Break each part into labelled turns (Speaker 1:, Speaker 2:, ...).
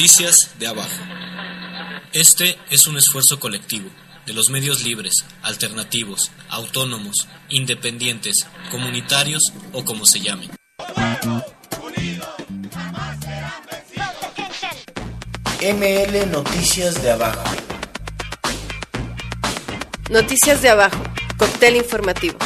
Speaker 1: Noticias de Abajo. Este es un esfuerzo colectivo de los medios libres, alternativos, autónomos, independientes, comunitarios o como se llamen.
Speaker 2: ML Noticias de Abajo.
Speaker 3: Noticias de Abajo, cóctel informativo.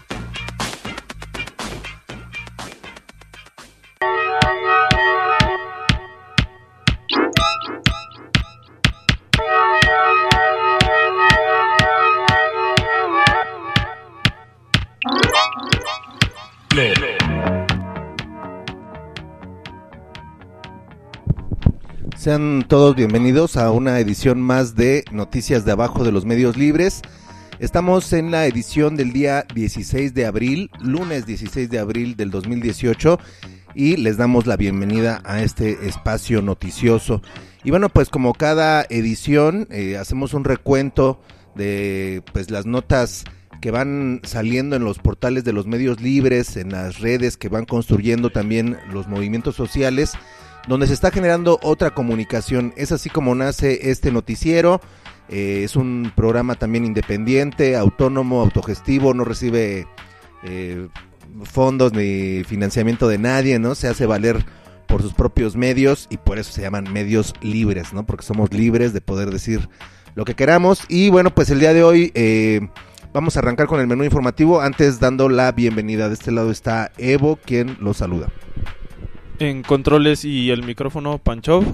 Speaker 4: Sean todos bienvenidos a una edición más de Noticias de Abajo de los Medios Libres. Estamos en la edición del día 16 de abril, lunes 16 de abril del 2018, y les damos la bienvenida a este espacio noticioso. Y bueno, pues como cada edición, hacemos un recuento de pues las notas que van saliendo en los portales de los medios libres, en las redes que van construyendo también los movimientos sociales, donde se está generando otra comunicación. Es así como nace este noticiero. Es un programa también independiente, autónomo, autogestivo, no recibe fondos ni financiamiento de nadie, ¿no? Se hace valer por sus propios medios y por eso se llaman medios libres, ¿no? Porque somos libres de poder decir lo que queramos. Y bueno, pues el día de hoy vamos a arrancar con el menú informativo, antes dando la bienvenida. De este lado está Evo, quien los saluda.
Speaker 5: En controles y el micrófono, Panchov.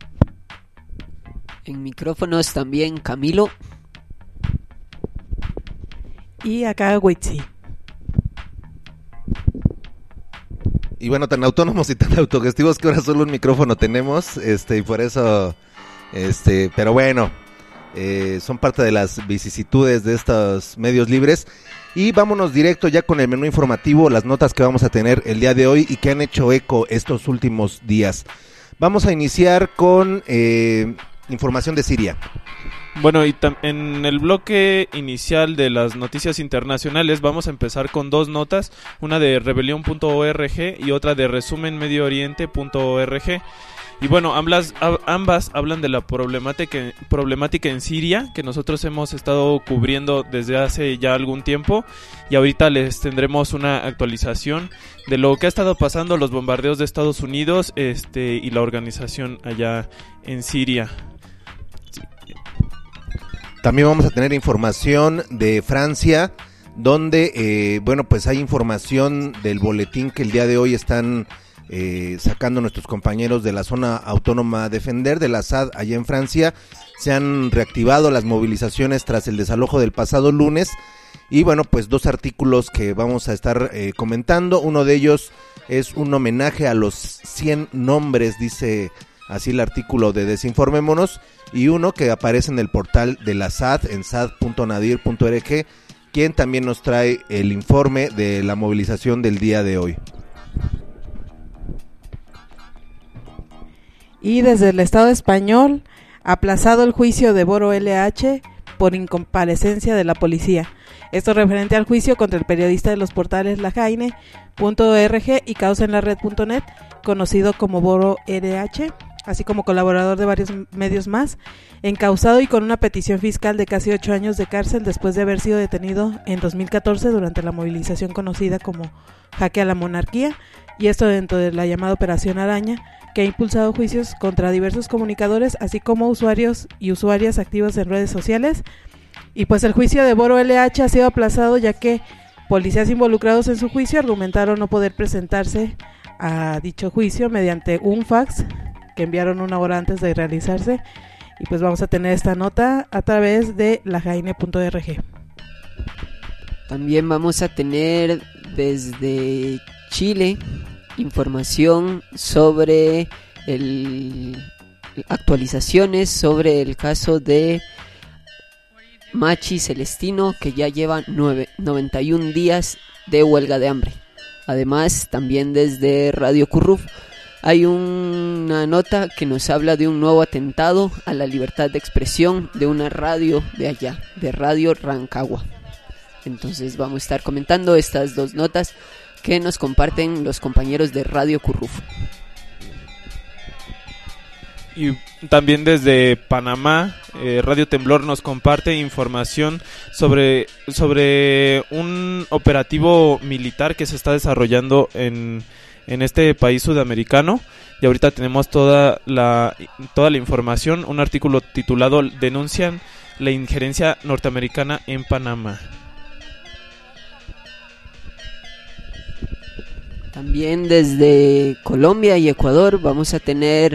Speaker 6: En micrófonos también Camilo.
Speaker 7: Y acá Huitzi.
Speaker 4: Y bueno, tan autónomos y tan autogestivos que ahora solo un micrófono tenemos, y por eso, pero bueno, son parte de las vicisitudes de estos medios libres. Y vámonos directo ya con el menú informativo, las notas que vamos a tener el día de hoy y que han hecho eco estos últimos días. Vamos a iniciar con información de Siria.
Speaker 5: Bueno, y en el bloque inicial de las noticias internacionales vamos a empezar con dos notas, una de rebelión.org y otra de resumenmediooriente.org. Y bueno, ambas hablan de la problemática en Siria, que nosotros hemos estado cubriendo desde hace ya algún tiempo, y ahorita les tendremos una actualización de lo que ha estado pasando, los bombardeos de Estados Unidos y la organización allá en Siria.
Speaker 4: También vamos a tener información de Francia, donde pues hay información del boletín que el día de hoy están sacando nuestros compañeros de la zona autónoma Defender de la SAD allá en Francia. Se han reactivado las movilizaciones tras el desalojo del pasado lunes y bueno, pues dos artículos que vamos a estar comentando. Uno de ellos es un homenaje a los 100 nombres, dice así el artículo de Desinformémonos, y uno que aparece en el portal de la SAD en sad.nadir.org, quien también nos trae el informe de la movilización del día de hoy.
Speaker 7: Y desde el Estado español, aplazado el juicio de Boro LH por incomparecencia de la policía. Esto referente al juicio contra el periodista de los portales lajaine.org y causaenlared.net, conocido como Boro LH, así como colaborador de varios medios más, encausado y con una petición fiscal de casi 8 años de cárcel después de haber sido detenido en 2014 durante la movilización conocida como Jaque a la Monarquía, y esto dentro de la llamada Operación Araña, que ha impulsado juicios contra diversos comunicadores, así como usuarios y usuarias activos en redes sociales. Y pues el juicio de Boro LH ha sido aplazado ya que policías involucrados en su juicio argumentaron no poder presentarse a dicho juicio mediante un fax que enviaron una hora antes de realizarse. Y pues vamos a tener esta nota a través de lajaine.org.
Speaker 6: También vamos a tener desde Chile información sobre actualizaciones sobre el caso de Machi Celestino, que ya lleva 91 días de huelga de hambre. Además, también desde Radio Curruf hay una nota que nos habla de un nuevo atentado a la libertad de expresión de una radio de allá, de Radio Rancagua. Entonces vamos a estar comentando estas dos notas que nos comparten los compañeros de Radio Curruf.
Speaker 5: Y también desde Panamá, Radio Temblor nos comparte información sobre un operativo militar que se está desarrollando en este país sudamericano. Y ahorita tenemos toda la información, un artículo titulado "Denuncian la injerencia norteamericana en Panamá".
Speaker 6: También desde Colombia y Ecuador vamos a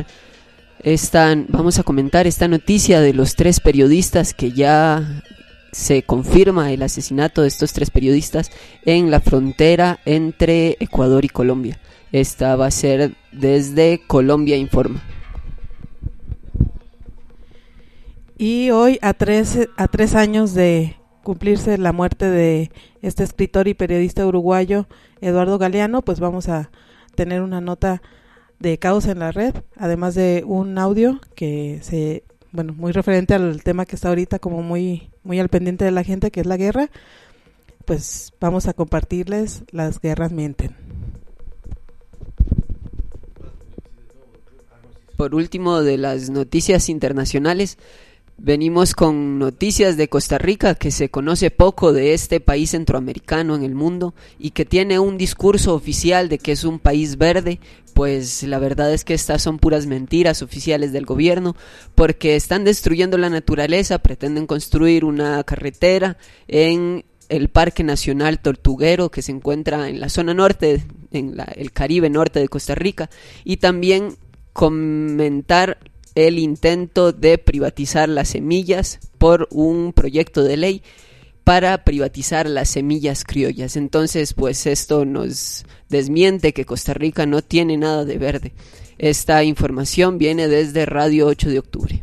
Speaker 6: comentar esta noticia de los 3 periodistas, que ya se confirma el asesinato de estos 3 periodistas en la frontera entre Ecuador y Colombia. Esta va a ser desde Colombia Informa.
Speaker 7: Y hoy, a tres años de cumplirse la muerte de este escritor y periodista uruguayo Eduardo Galeano, pues vamos a tener una nota de Caos en la Red, además de un audio que muy referente al tema que está ahorita como muy al pendiente de la gente, que es la guerra. Pues vamos a compartirles Las guerras mienten.
Speaker 6: Por último, de las noticias internacionales, venimos con noticias de Costa Rica, que se conoce poco de este país centroamericano en el mundo y que tiene un discurso oficial de que es un país verde. Pues la verdad es que estas son puras mentiras oficiales del gobierno, porque están destruyendo la naturaleza. Pretenden construir una carretera en el Parque Nacional Tortuguero, que se encuentra en la zona norte, el Caribe norte de Costa Rica, y también comentar el intento de privatizar las semillas por un proyecto de ley para privatizar las semillas criollas. Entonces, pues esto nos desmiente que Costa Rica no tiene nada de verde. Esta información viene desde Radio 8 de Octubre.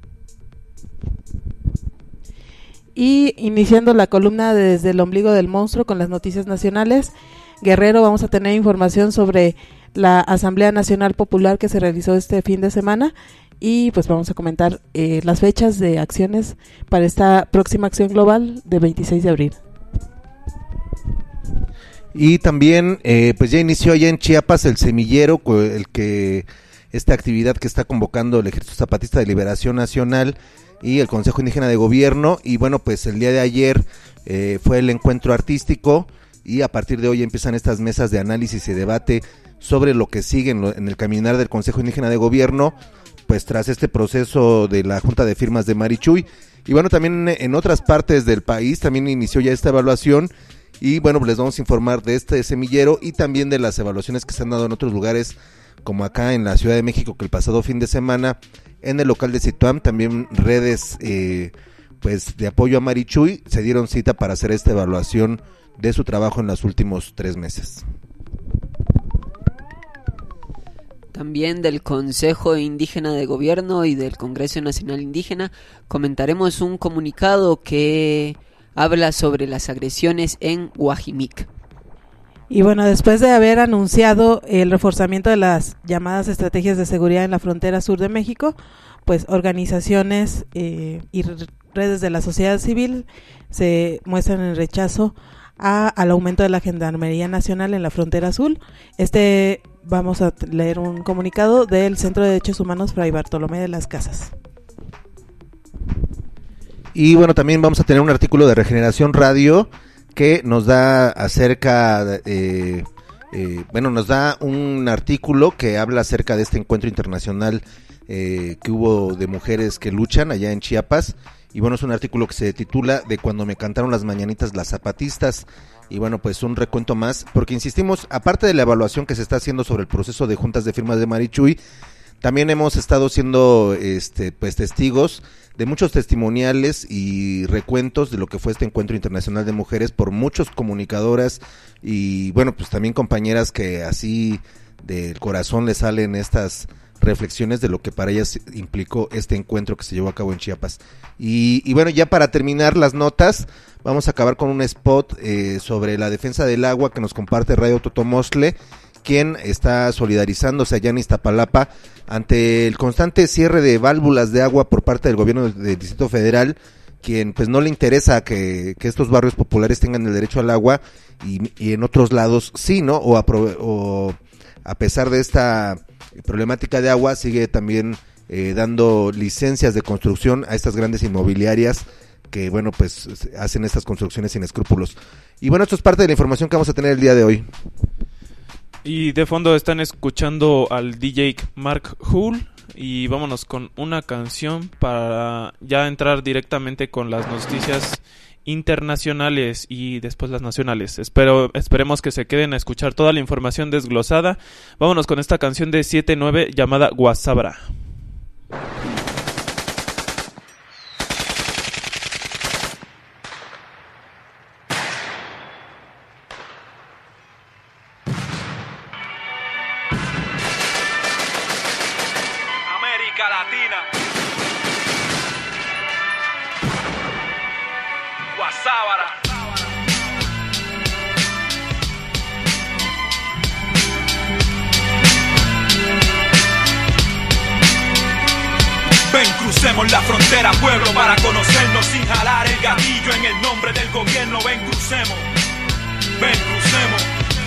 Speaker 7: Y iniciando la columna Desde el ombligo del monstruo con las noticias nacionales, Guerrero, vamos a tener información sobre la Asamblea Nacional Popular que se realizó este fin de semana, y pues vamos a comentar las fechas de acciones para esta próxima acción global de 26 de abril.
Speaker 4: Y también pues ya inició allá en Chiapas el semillero, esta actividad que está convocando el Ejército Zapatista de Liberación Nacional y el Consejo Indígena de Gobierno. Y bueno, pues el día de ayer fue el encuentro artístico, y a partir de hoy empiezan estas mesas de análisis y debate sobre lo que sigue en el caminar del Consejo Indígena de Gobierno, pues tras este proceso de la Junta de Firmas de Marichuy. Y bueno, también en otras partes del país también inició ya esta evaluación, y bueno, les vamos a informar de este semillero y también de las evaluaciones que se han dado en otros lugares, como acá en la Ciudad de México, que el pasado fin de semana en el local de Situam, también redes pues de apoyo a Marichuy se dieron cita para hacer esta evaluación de su trabajo en los últimos 3 meses.
Speaker 6: También del Consejo Indígena de Gobierno y del Congreso Nacional Indígena comentaremos un comunicado que habla sobre las agresiones en Guajimic.
Speaker 7: Y bueno, después de haber anunciado el reforzamiento de las llamadas estrategias de seguridad en la frontera sur de México, pues organizaciones y redes de la sociedad civil se muestran en rechazo al aumento de la Gendarmería Nacional en la frontera azul. Vamos a leer un comunicado del Centro de Derechos Humanos Fray Bartolomé de las Casas.
Speaker 4: Y bueno, también vamos a tener un artículo de Regeneración Radio que nos da nos da un artículo que habla acerca de este encuentro internacional que hubo de mujeres que luchan allá en Chiapas. Y bueno, es un artículo que se titula "De cuando me cantaron las mañanitas las zapatistas". Y bueno, pues un recuento más, porque insistimos, aparte de la evaluación que se está haciendo sobre el proceso de juntas de firmas de Marichuy, también hemos estado siendo pues testigos de muchos testimoniales y recuentos de lo que fue este encuentro internacional de mujeres por muchos comunicadoras y bueno, pues también compañeras que así del corazón les salen estas reflexiones de lo que para ellas implicó este encuentro que se llevó a cabo en Chiapas. Y bueno, ya para terminar las notas, vamos a acabar con un spot sobre la defensa del agua que nos comparte Radio Totomostle, quien está solidarizándose allá en Iztapalapa ante el constante cierre de válvulas de agua por parte del gobierno del Distrito Federal, quien pues no le interesa que estos barrios populares tengan el derecho al agua y en otros lados sí, ¿no? O a pesar de esta problemática de agua sigue también dando licencias de construcción a estas grandes inmobiliarias que, bueno, pues hacen estas construcciones sin escrúpulos. Y bueno, esto es parte de la información que vamos a tener el día de hoy.
Speaker 5: Y de fondo están escuchando al DJ Mark Hull. Y vámonos con una canción para ya entrar directamente con las noticias internacionales y después las nacionales. Esperemos que se queden a escuchar toda la información desglosada. Vámonos con esta canción de 7-9 llamada Guasábara.
Speaker 8: Latina, Guasábara. Ven, crucemos la frontera, pueblo, para conocernos sin jalar el gatillo en el nombre del gobierno. Ven, crucemos. Ven, crucemos.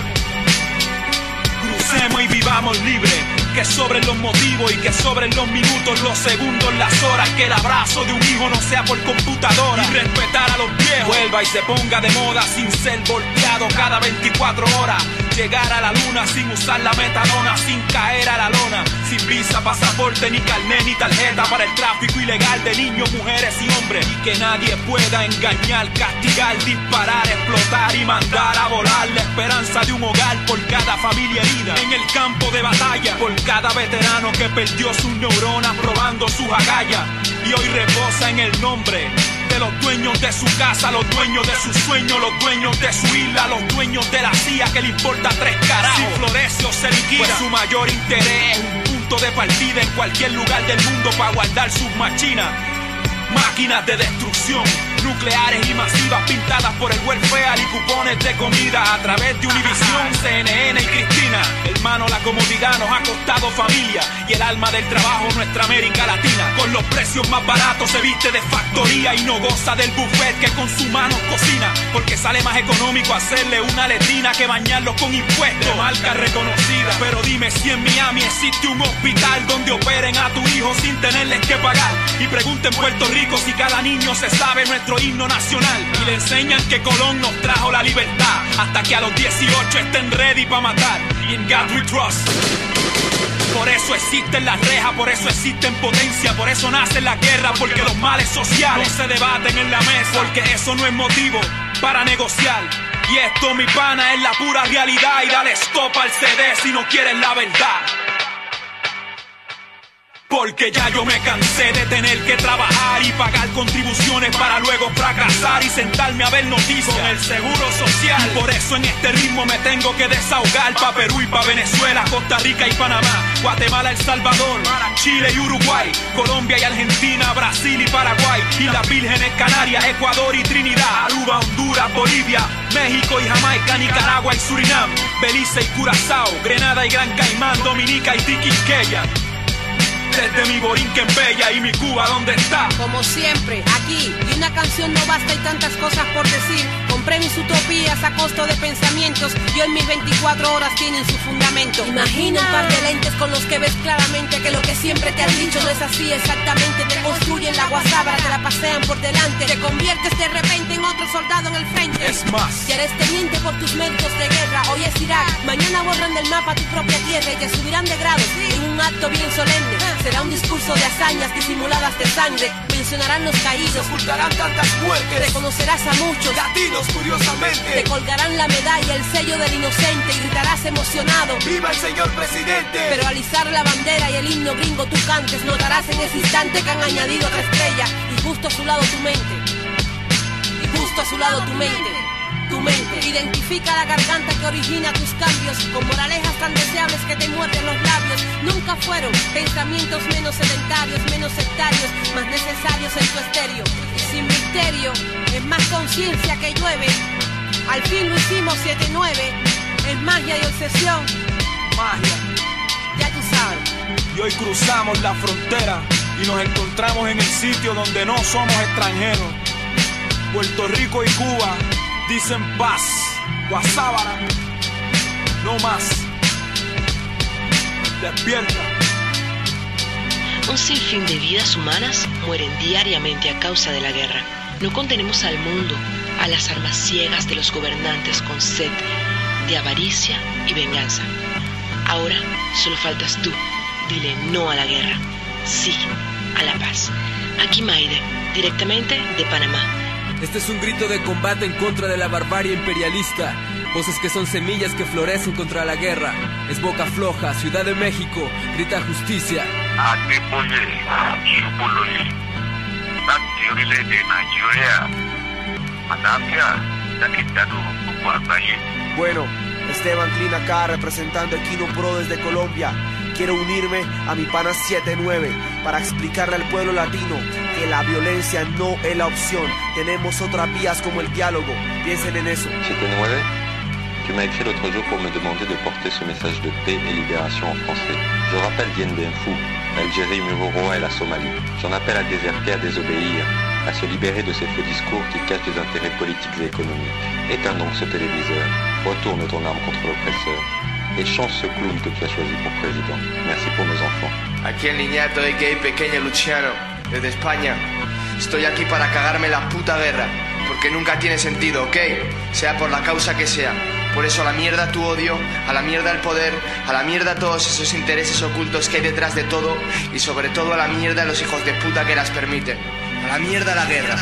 Speaker 8: Crucemos y vivamos libres. Que sobren los motivos y que sobren los minutos, los segundos, las horas. Que el abrazo de un hijo no sea por computadora. Y respetar a los viejos. Vuelva y se ponga de moda sin ser volteado cada 24 horas. Llegar a la luna sin usar la metadona, sin caer a la lona. Sin visa, pasaporte, ni carnet, ni tarjeta para el tráfico ilegal de niños, mujeres y hombres. Y que nadie pueda engañar, castigar, disparar, explotar y mandar a volar la esperanza de un hogar por cada familia herida. En el campo de batalla, por cada veterano que perdió sus neuronas probando sus agallas. Y hoy reposa en el nombre de los dueños de su casa, los dueños de sus sueños, los dueños de su isla, los dueños de la CIA que le importa 3 carajos. Si florece o se liquida, pues su mayor interés es un punto de partida en cualquier lugar del mundo para guardar sus machinas. Máquinas de destrucción, nucleares y masivas pintadas por el welfare y cupones de comida a través de Univisión, CNN y Cristina. Hermano, la comodidad nos ha costado familia y el alma del trabajo nuestra América Latina. Con los precios más baratos se viste de factoría y no goza del buffet que con su mano cocina. Porque sale más económico hacerle una letrina que bañarlo con impuestos de marca reconocida. Pero dime si en Miami existe un hospital donde operen a tu hijo sin tenerles que pagar. Y pregunta en Puerto Rico si cada niño se sabe nuestro himno nacional. Y le enseñan que Colón nos trajo la libertad hasta que a los 18 estén ready para matar. Y en God we trust. Por eso existen las rejas, por eso existen potencia, por eso nacen las guerras, porque los males sociales no se debaten en la mesa, porque eso no es motivo para negociar. Y esto, mi pana, es la pura realidad. Y dale stop al CD si no quieres la verdad. Porque ya yo me cansé de tener que trabajar y pagar contribuciones para luego fracasar y sentarme a ver noticias con el seguro social. Y por eso en este ritmo me tengo que desahogar pa' Perú y pa' Venezuela, Costa Rica y Panamá, Guatemala, El Salvador, Chile y Uruguay, Colombia y Argentina, Brasil y Paraguay, y las Vírgenes Canarias, Ecuador y Trinidad, Aruba, Honduras, Bolivia, México y Jamaica, Nicaragua y Surinam, Belice y Curazao, Grenada y Gran Caimán, Dominica y Tiquisqueya. Desde mi Borinquen bella y mi Cuba, ¿dónde está?
Speaker 9: Como siempre, aquí, y una canción no basta y tantas cosas por decir. Compré mis utopías a costo de pensamientos y hoy mis 24 horas tienen su fundamento. Imagina un par de lentes con los que ves claramente que lo que siempre te han dicho no es así exactamente. Te construyen la guasábara, te la pasean por delante, te conviertes de repente en otro soldado en el frente.
Speaker 8: Es más,
Speaker 9: ya eres teniente por tus méritos de guerra. Hoy es Irak, mañana borran del mapa tu propia tierra y te subirán de grado en un acto bien solemne. Será un discurso de hazañas disimuladas de sangre. Mencionarán los caídos,
Speaker 8: ocultarán tantas muertes.
Speaker 9: Reconocerás a muchos
Speaker 8: latinos curiosamente.
Speaker 9: Te colgarán la medalla, el sello del inocente y gritarás emocionado:
Speaker 8: ¡Viva el señor presidente!
Speaker 9: Pero al izar la bandera y el himno gringo tú cantes, notarás en ese instante que han añadido otra estrella y justo a su lado tu mente. Y justo a su lado tu mente. Tu mente identifica la garganta que origina tus cambios, con moralejas tan deseables que te muerden los labios. Nunca fueron pensamientos menos sedentarios, menos sectarios, más necesarios en tu estéreo. Y sin misterio, es más conciencia que llueve. Al fin lo hicimos 7-9, es magia y obsesión.
Speaker 8: Magia.
Speaker 9: Ya tú sabes.
Speaker 8: Y hoy cruzamos la frontera y nos encontramos en el sitio donde no somos extranjeros. Puerto Rico y Cuba dicen paz, Guasábara, no más. Despierta.
Speaker 10: Un sinfín de vidas humanas mueren diariamente a causa de la guerra. No condenemos al mundo a las armas ciegas de los gobernantes con sed de avaricia y venganza. Ahora solo faltas tú. Dile no a la guerra, sí a la paz. Aquí Maide, directamente de Panamá.
Speaker 11: Este es un grito de combate en contra de la barbarie imperialista. Voces que son semillas que florecen contra la guerra. Es Boca Floja, Ciudad de México, grita justicia.
Speaker 12: Bueno, Esteban Clean acá representando el Kino Pro desde Colombia. Quiero unirme a mi pana 79 para explicarle al pueblo latino que la violencia no es la opción. Tenemos otras vías como el diálogo. Piensen en eso.
Speaker 13: 79, tu m'as écrit l'autre jour pour me demander de porter ce message de paix et libération en français. Je rappelle Dien Bien Phu, l'Algérie, Mururoa et la Somalie. J'en appelle à déserter, à désobéir, à se libérer de ces faux discours qui cachent des intérêts politiques et économiques. Éteins donc ce téléviseur, retourne ton arme contre l'oppresseur et change ce clown que tu as choisi pour président. Merci pour nos enfants.
Speaker 14: Aquí en Liñato, a.k.a. Pequeño Luciano, desde España. Estoy aquí para cagarme la puta guerra, porque nunca tiene sentido, ¿ok? Sea por la causa que sea. Por eso a la mierda tu odio, a la mierda el poder, a la mierda todos esos intereses ocultos que hay detrás de todo y sobre todo a la mierda los hijos de puta que las permiten. A la mierda la guerra.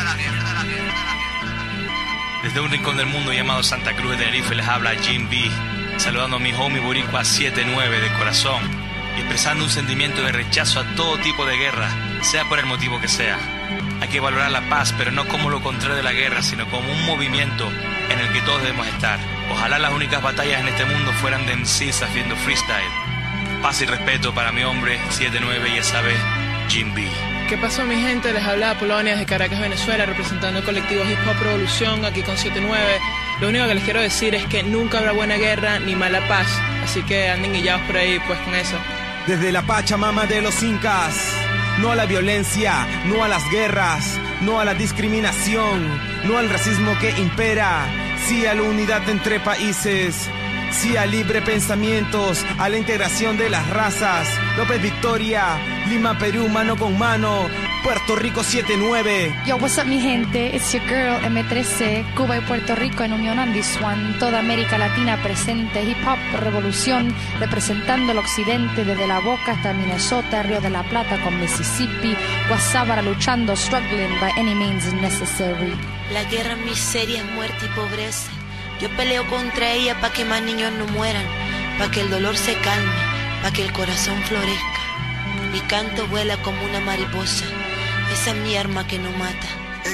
Speaker 15: Desde un rincón del mundo llamado Santa Cruz de Tenerife les habla Jim B, saludando a mi homie boricua 79 de corazón y expresando un sentimiento de rechazo a todo tipo de guerra, sea por el motivo que sea. Hay que valorar la paz, pero no como lo contrario de la guerra, sino como un movimiento en el que todos debemos estar. Ojalá las únicas batallas en este mundo fueran de MCs haciendo freestyle. Paz y respeto para mi hombre 79 y esa vez Jim B.
Speaker 16: ¿Qué pasó, mi gente? Les habla Polonia desde Caracas, Venezuela, representando el colectivo Hip Hop Revolución, aquí con 79. Lo único que les quiero decir es que nunca habrá buena guerra ni mala paz, así que anden guillados por ahí, pues con eso.
Speaker 8: Desde la Pachamama de los incas, no a la violencia, no a las guerras, no a la discriminación, no al racismo que impera, sí a la unidad entre países, sí a libre pensamientos, a la integración de las razas. López Victoria, Lima, Perú, mano con mano, Puerto Rico 79.
Speaker 17: Yo, what's up mi gente, it's your girl M13, Cuba y Puerto Rico en unión on this one, toda América Latina presente, Hip Hop Revolución, representando el occidente desde La Boca hasta Minnesota, Río de la Plata con Mississippi, Guasábara luchando, struggling by any means necessary.
Speaker 18: La guerra, miseria, muerte y pobreza. Yo peleo contra ella para que más niños no mueran, para que el dolor se calme, para que el corazón florezca. Mi canto vuela como una mariposa, esa es mi arma que no mata.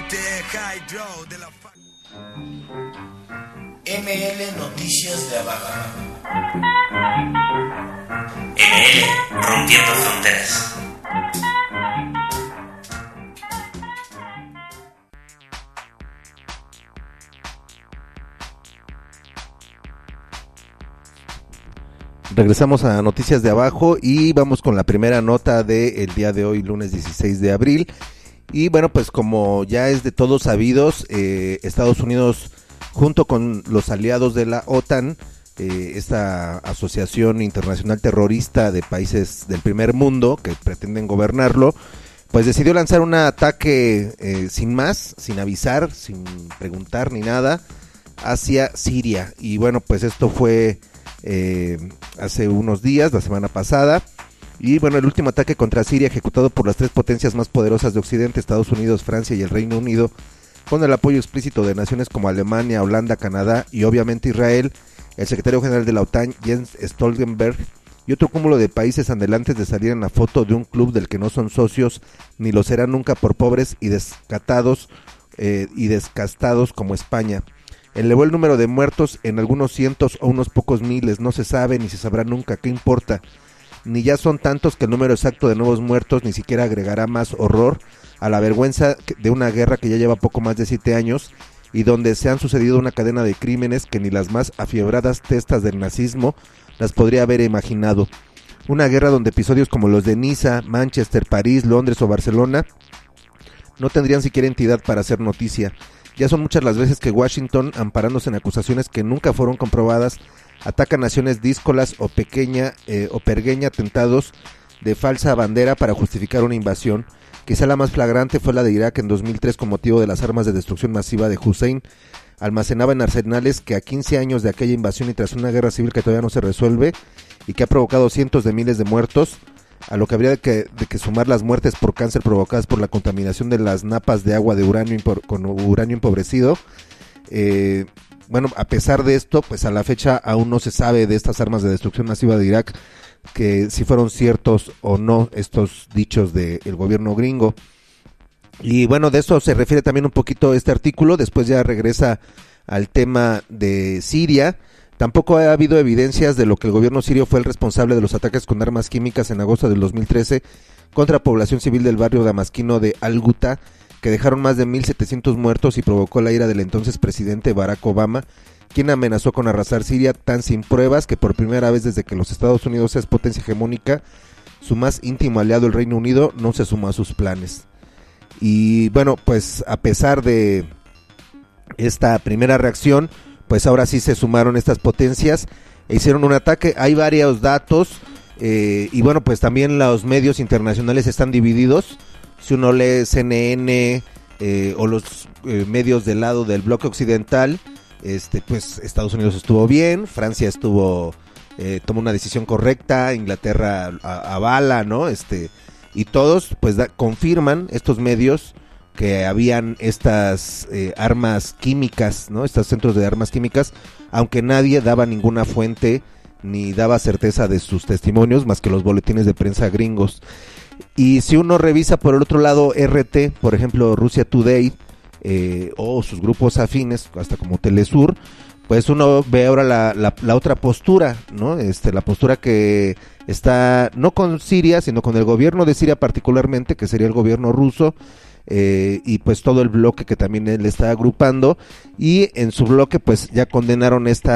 Speaker 2: ML Noticias de Abajo.
Speaker 19: ML Rompiendo Fronteras.
Speaker 4: Regresamos a Noticias de Abajo y vamos con la primera nota del día de hoy, lunes 16 de abril. Y bueno, pues como ya es de todos sabidos, Estados Unidos junto con los aliados de la OTAN, esta asociación internacional terrorista de países del primer mundo que pretenden gobernarlo, pues decidió lanzar un ataque sin más, sin avisar, sin preguntar ni nada, hacia Siria. Y bueno, pues esto fue hace unos días, la semana pasada. Y bueno, el último ataque contra Siria ejecutado por las tres potencias más poderosas de Occidente, Estados Unidos, Francia y el Reino Unido, con el apoyo explícito de naciones como Alemania, Holanda, Canadá y obviamente Israel, el secretario general de la OTAN, Jens Stoltenberg, y otro cúmulo de países anhelantes de salir en la foto de un club del que no son socios ni lo serán nunca por pobres y descastados como España. Elevó el número de muertos en algunos cientos o unos pocos miles, no se sabe ni se sabrá nunca, ¿qué importa? Ni ya son tantos que el número exacto de nuevos muertos ni siquiera agregará más horror a la vergüenza de una guerra que ya lleva poco más de 7 años y donde se han sucedido una cadena de crímenes que ni las más afiebradas testas del nazismo las podría haber imaginado. Una guerra donde episodios como los de Niza, Manchester, París, Londres o Barcelona no tendrían siquiera entidad para hacer noticia. Ya son muchas las veces que Washington, amparándose en acusaciones que nunca fueron comprobadas, ataca naciones díscolas o pergueña atentados de falsa bandera para justificar una invasión. Quizá la más flagrante fue la de Irak en 2003 con motivo de las armas de destrucción masiva de Hussein. Almacenaba en arsenales que a 15 años de aquella invasión y tras una guerra civil que todavía no se resuelve y que ha provocado cientos de miles de muertos, a lo que habría de que sumar las muertes por cáncer provocadas por la contaminación de las napas de agua de uranio con uranio empobrecido. Bueno, a pesar de esto, pues a la fecha aún no se sabe de estas armas de destrucción masiva de Irak, que si fueron ciertos o no estos dichos del gobierno gringo. Y bueno, de eso se refiere también un poquito este artículo. Después ya regresa al tema de Siria. Tampoco ha habido evidencias de lo que el gobierno sirio fue el responsable de los ataques con armas químicas en agosto del 2013 contra población civil del barrio damasquino de Al-Ghouta, que dejaron más de 1.700 muertos y provocó la ira del entonces presidente Barack Obama, quien amenazó con arrasar Siria tan sin pruebas que por primera vez desde que los Estados Unidos es potencia hegemónica, su más íntimo aliado, el Reino Unido, no se sumó a sus planes. Y bueno, pues a pesar de esta primera reacción, pues ahora sí se sumaron estas potencias e hicieron un ataque. Hay varios datos y bueno, pues también los medios internacionales están divididos. Si uno lee CNN o los medios del lado del bloque occidental, pues Estados Unidos estuvo bien, Francia tomó una decisión correcta, Inglaterra avala, ¿no? Y todos pues confirman estos medios que habían estas armas químicas, ¿no? Estos centros de armas químicas, aunque nadie daba ninguna fuente ni daba certeza de sus testimonios más que los boletines de prensa gringos. Y si uno revisa por el otro lado RT, por ejemplo Russia Today, o sus grupos afines, hasta como Telesur, pues uno ve ahora la otra postura, ¿no? La postura que está no con Siria, sino con el gobierno de Siria particularmente, que sería el gobierno ruso, y pues todo el bloque que también él está agrupando, y en su bloque pues ya condenaron este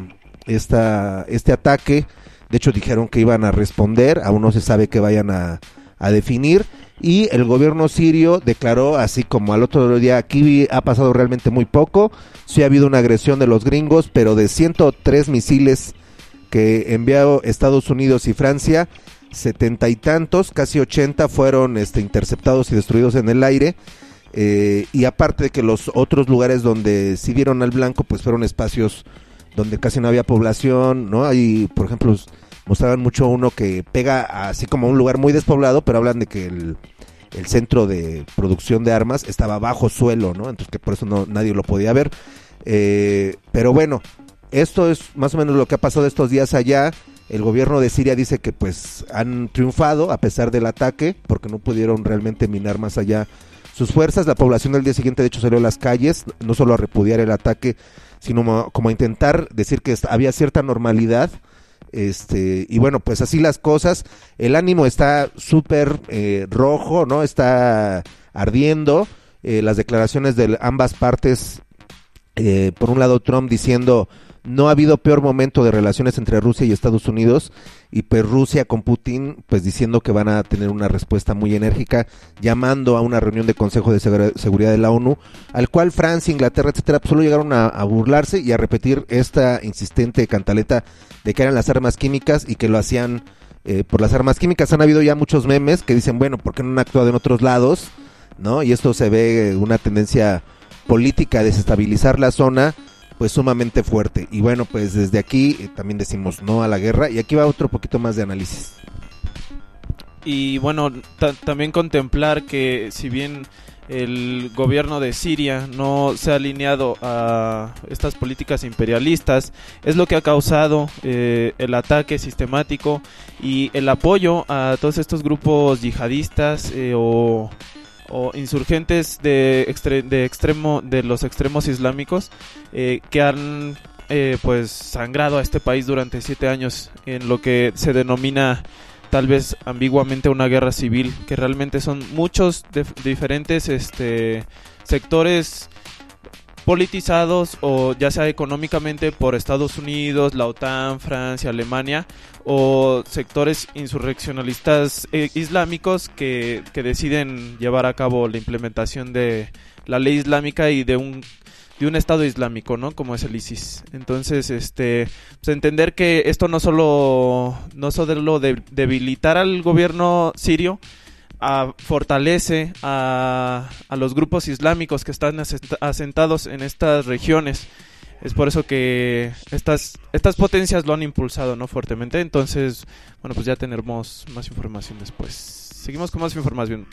Speaker 4: ataque. De hecho dijeron que iban a responder, aún no se sabe que vayan a definir, y el gobierno sirio declaró, así como al otro día, aquí ha pasado realmente muy poco, sí ha habido una agresión de los gringos, pero de 103 misiles que envió Estados Unidos y Francia, 70 y tantos, casi 80 fueron interceptados y destruidos en el aire, y aparte de que los otros lugares donde sí dieron al blanco, pues fueron espacios donde casi no había población, ¿no? Ahí, por ejemplo, mostraban mucho uno que pega así como a un lugar muy despoblado, pero hablan de que el centro de producción de armas estaba bajo suelo, ¿no? Entonces que por eso nadie lo podía ver. Pero bueno, esto es más o menos lo que ha pasado estos días allá. El gobierno de Siria dice que pues han triunfado a pesar del ataque, porque no pudieron realmente minar más allá sus fuerzas. La población del día siguiente de hecho salió a las calles, no solo a repudiar el ataque, sino como a intentar decir que había cierta normalidad. Y bueno, pues así las cosas. El ánimo está súper rojo, ¿no? Está ardiendo. Las declaraciones de ambas partes, por un lado Trump diciendo no ha habido peor momento de relaciones entre Rusia y Estados Unidos, y pues Rusia con Putin pues diciendo que van a tener una respuesta muy enérgica, llamando a una reunión de Consejo de Seguridad de la ONU, al cual Francia, Inglaterra, etcétera, solo llegaron a burlarse y a repetir esta insistente cantaleta de que eran las armas químicas y que lo hacían por las armas químicas. Han habido ya muchos memes que dicen, bueno, ¿por qué no han actuado en otros lados? ¿No? Y esto se ve una tendencia política a desestabilizar la zona pues sumamente fuerte. Y bueno, pues desde aquí también decimos no a la guerra, y aquí va otro poquito más de análisis.
Speaker 5: Y bueno, también contemplar que si bien el gobierno de Siria no se ha alineado a estas políticas imperialistas, es lo que ha causado el ataque sistemático y el apoyo a todos estos grupos yihadistas o insurgentes de los extremos islámicos que han pues sangrado a este país durante 7 años en lo que se denomina tal vez ambiguamente una guerra civil, que realmente son muchos diferentes sectores politizados, o ya sea económicamente por Estados Unidos, la OTAN, Francia, Alemania, o sectores insurreccionalistas islámicos que deciden llevar a cabo la implementación de la ley islámica y de un un estado islámico, ¿no? Como es el ISIS. Entonces, pues entender que esto no solo debilitar al gobierno sirio, fortalece a los grupos islámicos que están asentados en estas regiones. Es por eso que estas potencias lo han impulsado, ¿no? Fuertemente. Entonces, bueno, pues ya tendremos más información después. Seguimos con más información.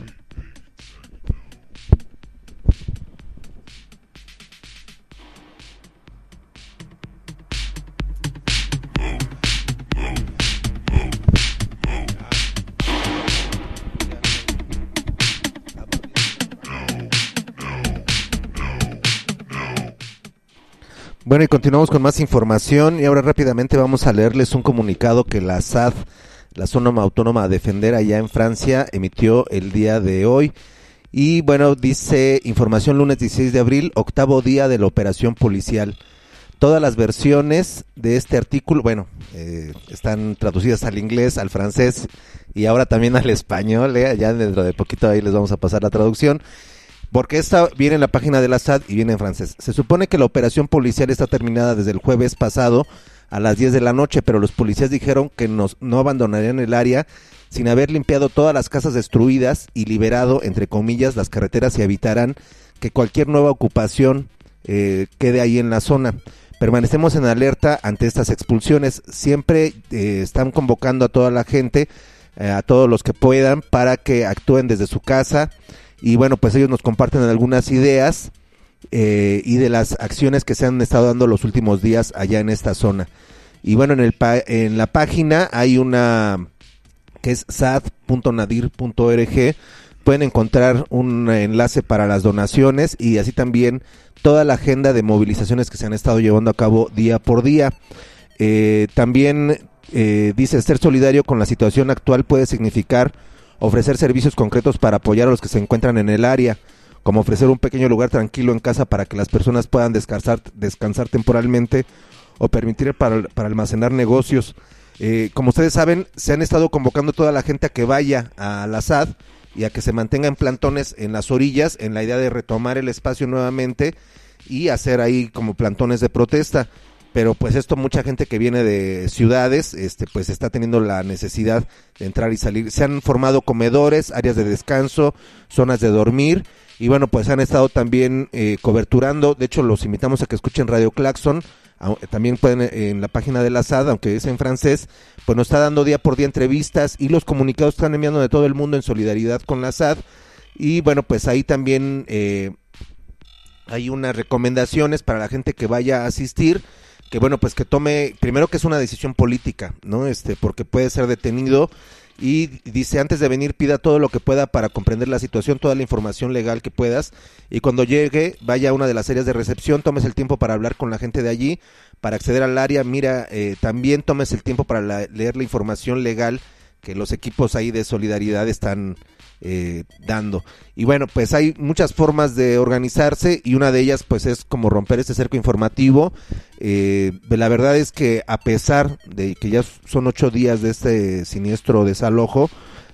Speaker 4: Bueno, y continuamos con más información y ahora rápidamente vamos a leerles un comunicado que la SAD, la Zona Autónoma a Defender allá en Francia, emitió el día de hoy. Y bueno, dice: información lunes 16 de abril, 8º día de la operación policial. Todas las versiones de este artículo, bueno, están traducidas al inglés, al francés y ahora también al español, ya dentro de poquito ahí les vamos a pasar la traducción. Porque esta viene en la página de la SAD y viene en francés. Se supone que la operación policial está terminada desde el jueves pasado a las 10 de la noche, pero los policías dijeron que no abandonarían el área sin haber limpiado todas las casas destruidas y liberado, entre comillas, las carreteras y evitarán que cualquier nueva ocupación quede ahí en la zona. Permanecemos en alerta ante estas expulsiones. Siempre están convocando a toda la gente, a todos los que puedan, para que actúen desde su casa. Y bueno, pues ellos nos comparten algunas ideas y de las acciones que se han estado dando los últimos días allá en esta zona. Y bueno, en la página hay una que es sad.nadir.org. Pueden encontrar un enlace para las donaciones y así también toda la agenda de movilizaciones que se han estado llevando a cabo día por día. También dice: ser solidario con la situación actual puede significar ofrecer servicios concretos para apoyar a los que se encuentran en el área, como ofrecer un pequeño lugar tranquilo en casa para que las personas puedan descansar temporalmente o permitir para almacenar negocios. Como ustedes saben, se han estado convocando a toda la gente a que vaya a la SAD y a que se mantenga en plantones en las orillas, en la idea de retomar el espacio nuevamente y hacer ahí como plantones de protesta. Pero pues esto, mucha gente que viene de ciudades, pues está teniendo la necesidad de entrar y salir. Se han formado comedores, áreas de descanso, zonas de dormir, y bueno, pues han estado también coberturando. De hecho, los invitamos a que escuchen Radio Claxon. También pueden en la página de la SAD, aunque es en francés, pues nos está dando día por día entrevistas y los comunicados están enviando de todo el mundo en solidaridad con la SAD. Y bueno, pues ahí también hay unas recomendaciones para la gente que vaya a asistir. Que bueno, pues que tome, primero que es una decisión política, ¿no? Porque puede ser detenido y dice: antes de venir pida todo lo que pueda para comprender la situación, toda la información legal que puedas, y cuando llegue vaya a una de las áreas de recepción, tomes el tiempo para hablar con la gente de allí, para acceder al área. Mira, también tomes el tiempo para leer la información legal que los equipos ahí de solidaridad están dando. Y bueno, pues hay muchas formas de organizarse y una de ellas pues es como romper este cerco informativo. La verdad es que a pesar de que ya son 8 días de este siniestro desalojo,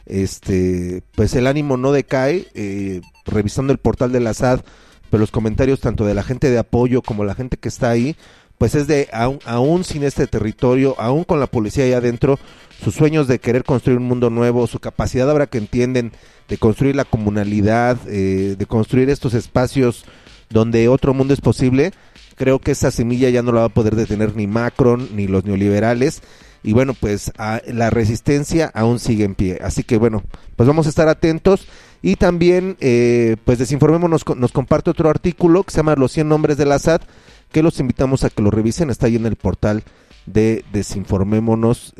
Speaker 4: pues el ánimo no decae. Revisando el portal de la SAD, pues los comentarios tanto de la gente de apoyo como la gente que está ahí, pues es de aún sin este territorio, aún con la policía ahí adentro, sus sueños de querer construir un mundo nuevo, su capacidad ahora que entienden de construir la comunalidad, de construir estos espacios donde otro mundo es posible. Creo que esa semilla ya no la va a poder detener ni Macron ni los neoliberales. Y bueno, pues la resistencia aún sigue en pie. Así que bueno, pues vamos a estar atentos. Y también, pues Desinformémonos nos comparte otro artículo que se llama Los 100 nombres de la SAD, que los invitamos a que lo revisen. Está ahí en el portal de Desinformémonos.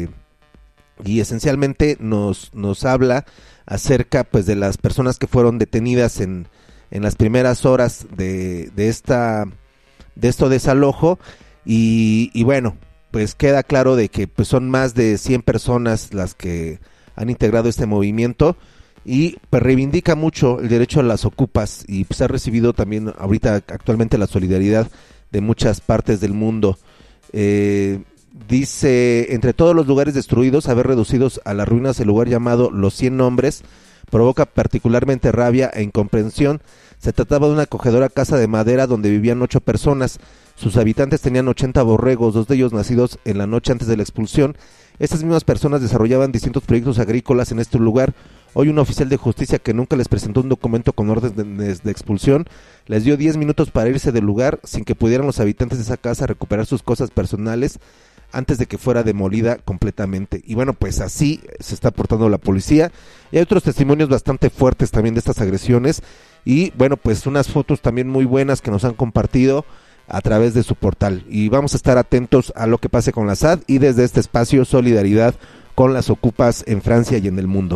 Speaker 4: Y esencialmente nos habla acerca pues de las personas que fueron detenidas en las primeras horas de esto desalojo. Y bueno, pues queda claro de que pues son más de 100 personas las que han integrado este movimiento y pues reivindica mucho el derecho a las ocupas y pues ha recibido también ahorita actualmente la solidaridad de muchas partes del mundo. Dice: entre todos los lugares destruidos, haber reducidos a las ruinas el lugar llamado Los 100 Nombres provoca particularmente rabia e incomprensión. Se trataba de una acogedora casa de madera donde vivían 8 personas. Sus habitantes tenían 80 borregos, 2 de ellos nacidos en la noche antes de la expulsión. Estas mismas personas desarrollaban distintos proyectos agrícolas en este lugar. Hoy un oficial de justicia que nunca les presentó un documento con órdenes de expulsión les dio 10 minutos para irse del lugar sin que pudieran los habitantes de esa casa recuperar sus cosas personales antes de que fuera demolida completamente. Y bueno, pues así se está portando la policía. Y hay otros testimonios bastante fuertes también de estas agresiones. Y bueno, pues unas fotos también muy buenas que nos han compartido a través de su portal. Y vamos a estar atentos a lo que pase con la SAD y desde este espacio solidaridad con las ocupas en Francia y en el mundo.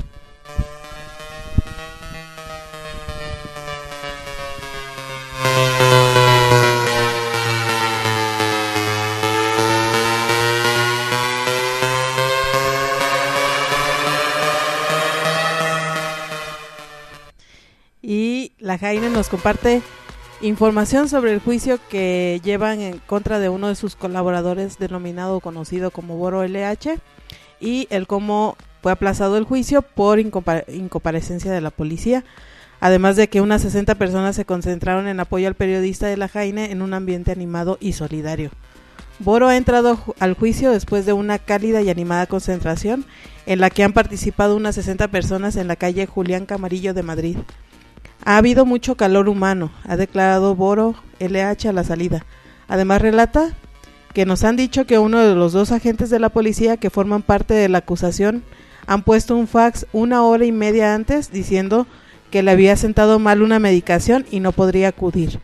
Speaker 7: Y la Jaine nos comparte información sobre el juicio que llevan en contra de uno de sus colaboradores denominado o conocido como Boro LH y el cómo fue aplazado el juicio por incomparecencia de la policía, además de que unas 60 personas se concentraron en apoyo al periodista de la Jaine en un ambiente animado y solidario. Boro ha entrado al juicio después de una cálida y animada concentración en la que han participado unas 60 personas en la calle Julián Camarillo de Madrid. Ha habido mucho calor humano, ha declarado Boro LH a la salida. Además relata que nos han dicho que uno de los 2 agentes de la policía que forman parte de la acusación han puesto un fax 1 hora y media antes diciendo que le había sentado mal una medicación y no podría acudir.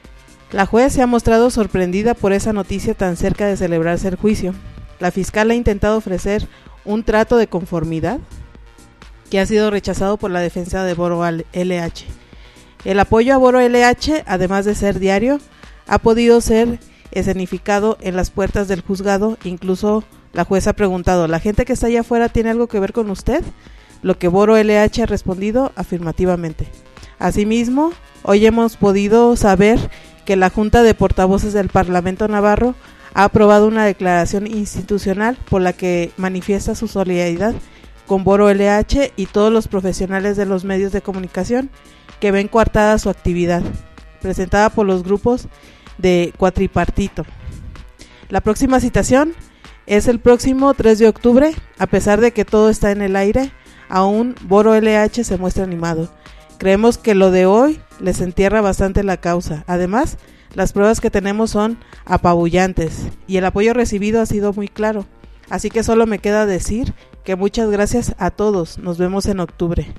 Speaker 7: La juez se ha mostrado sorprendida por esa noticia tan cerca de celebrarse el juicio. La fiscal ha intentado ofrecer un trato de conformidad que ha sido rechazado por la defensa de Boro LH. El apoyo a Boro LH, además de ser diario, ha podido ser escenificado en las puertas del juzgado. Incluso la jueza ha preguntado, ¿la gente que está allá afuera tiene algo que ver con usted? Lo que Boro LH ha respondido afirmativamente. Asimismo, hoy hemos podido saber que la Junta de Portavoces del Parlamento Navarro ha aprobado una declaración institucional por la que manifiesta su solidaridad con Boro LH y todos los profesionales de los medios de comunicación que ven coartada su actividad, presentada por los grupos de Cuatripartito. La próxima citación es el próximo 3 de octubre, a pesar de que todo está en el aire, aún Boro LH se muestra animado. Creemos que lo de hoy les entierra bastante la causa. Además, las pruebas que tenemos son apabullantes y el apoyo recibido ha sido muy claro. Así que solo me queda decir que muchas gracias a todos. Nos vemos en octubre.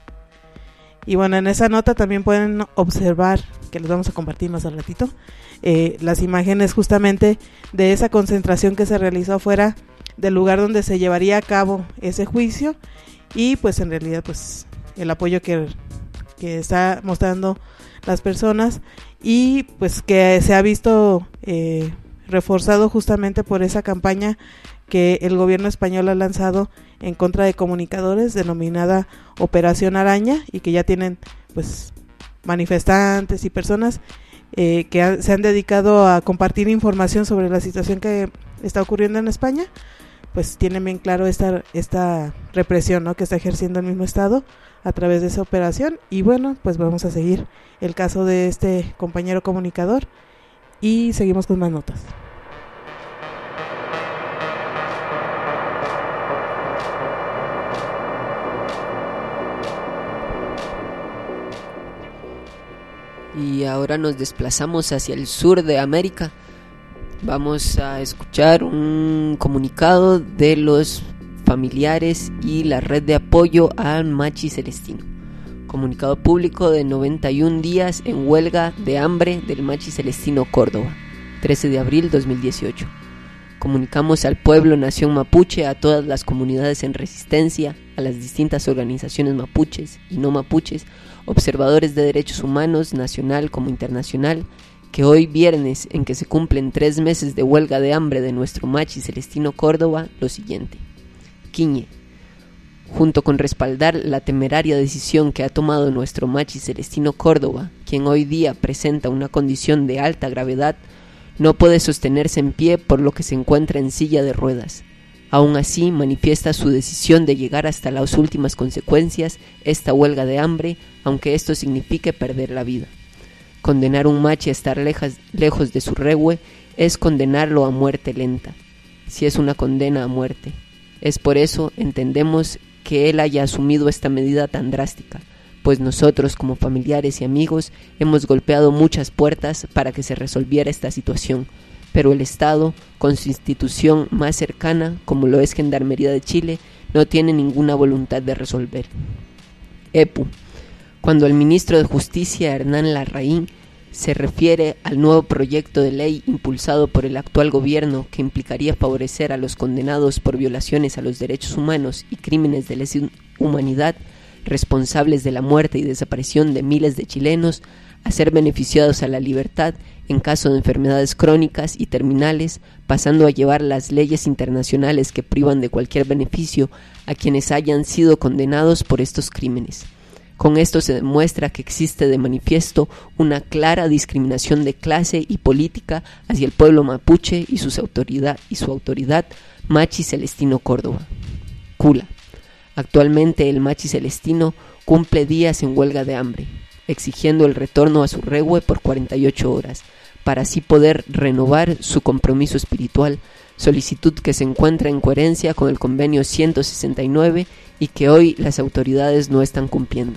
Speaker 7: Y bueno, en esa nota también pueden observar, que les vamos a compartir más al ratito, las imágenes justamente de esa concentración que se realizó afuera del lugar donde se llevaría a cabo ese juicio y pues en realidad pues el apoyo que está mostrando las personas y pues que se ha visto reforzado justamente por esa campaña que el gobierno español ha lanzado en contra de comunicadores denominada Operación Araña y que ya tienen pues manifestantes y personas que se han dedicado a compartir información sobre la situación que está ocurriendo en España, pues tienen bien claro esta represión, ¿no?, que está ejerciendo el mismo Estado a través de esa operación. Y bueno, pues vamos a seguir el caso de este compañero comunicador y seguimos con más notas.
Speaker 6: Y ahora nos desplazamos hacia el sur de América. Vamos a escuchar un comunicado de los familiares y la red de apoyo al Machi Celestino. Comunicado público de 91 días en huelga de hambre del Machi Celestino Córdoba, 13 de abril 2018. Comunicamos al pueblo nación mapuche, a todas las comunidades en resistencia, a las distintas organizaciones mapuches y no mapuches, observadores de derechos humanos, nacional como internacional, que hoy viernes, en que se cumplen 3 meses de huelga de hambre de nuestro Machi Celestino Córdoba, lo siguiente. Quiñe, junto con respaldar la temeraria decisión que ha tomado nuestro Machi Celestino Córdoba, quien hoy día presenta una condición de alta gravedad, no puede sostenerse en pie por lo que se encuentra en silla de ruedas. Aún así, manifiesta su decisión de llegar hasta las últimas consecuencias esta huelga de hambre, aunque esto signifique perder la vida. Condenar a un machi a estar lejos de su rehue es condenarlo a muerte lenta, si es una condena a muerte. Es por eso entendemos que él haya asumido esta medida tan drástica, pues nosotros como familiares y amigos hemos golpeado muchas puertas para que se resolviera esta situación, pero el Estado, con su institución más cercana, como lo es Gendarmería de Chile, no tiene ninguna voluntad de resolver. EPU. Cuando el ministro de Justicia, Hernán Larraín, se refiere al nuevo proyecto de ley impulsado por el actual gobierno que implicaría favorecer a los condenados por violaciones a los derechos humanos y crímenes de lesa humanidad, responsables de la muerte y desaparición de miles de chilenos, a ser beneficiados a la libertad en caso de enfermedades crónicas y terminales, pasando a llevar las leyes internacionales que privan de cualquier beneficio a quienes hayan sido condenados por estos crímenes. Con esto se demuestra que existe de manifiesto una clara discriminación de clase y política hacia el pueblo mapuche y su autoridad Machi Celestino Córdoba. Cula. Actualmente el Machi Celestino cumple días en huelga de hambre, exigiendo el retorno a su rehue por 48 horas, para así poder renovar su compromiso espiritual, solicitud que se encuentra en coherencia con el convenio 169 y que hoy las autoridades no están cumpliendo.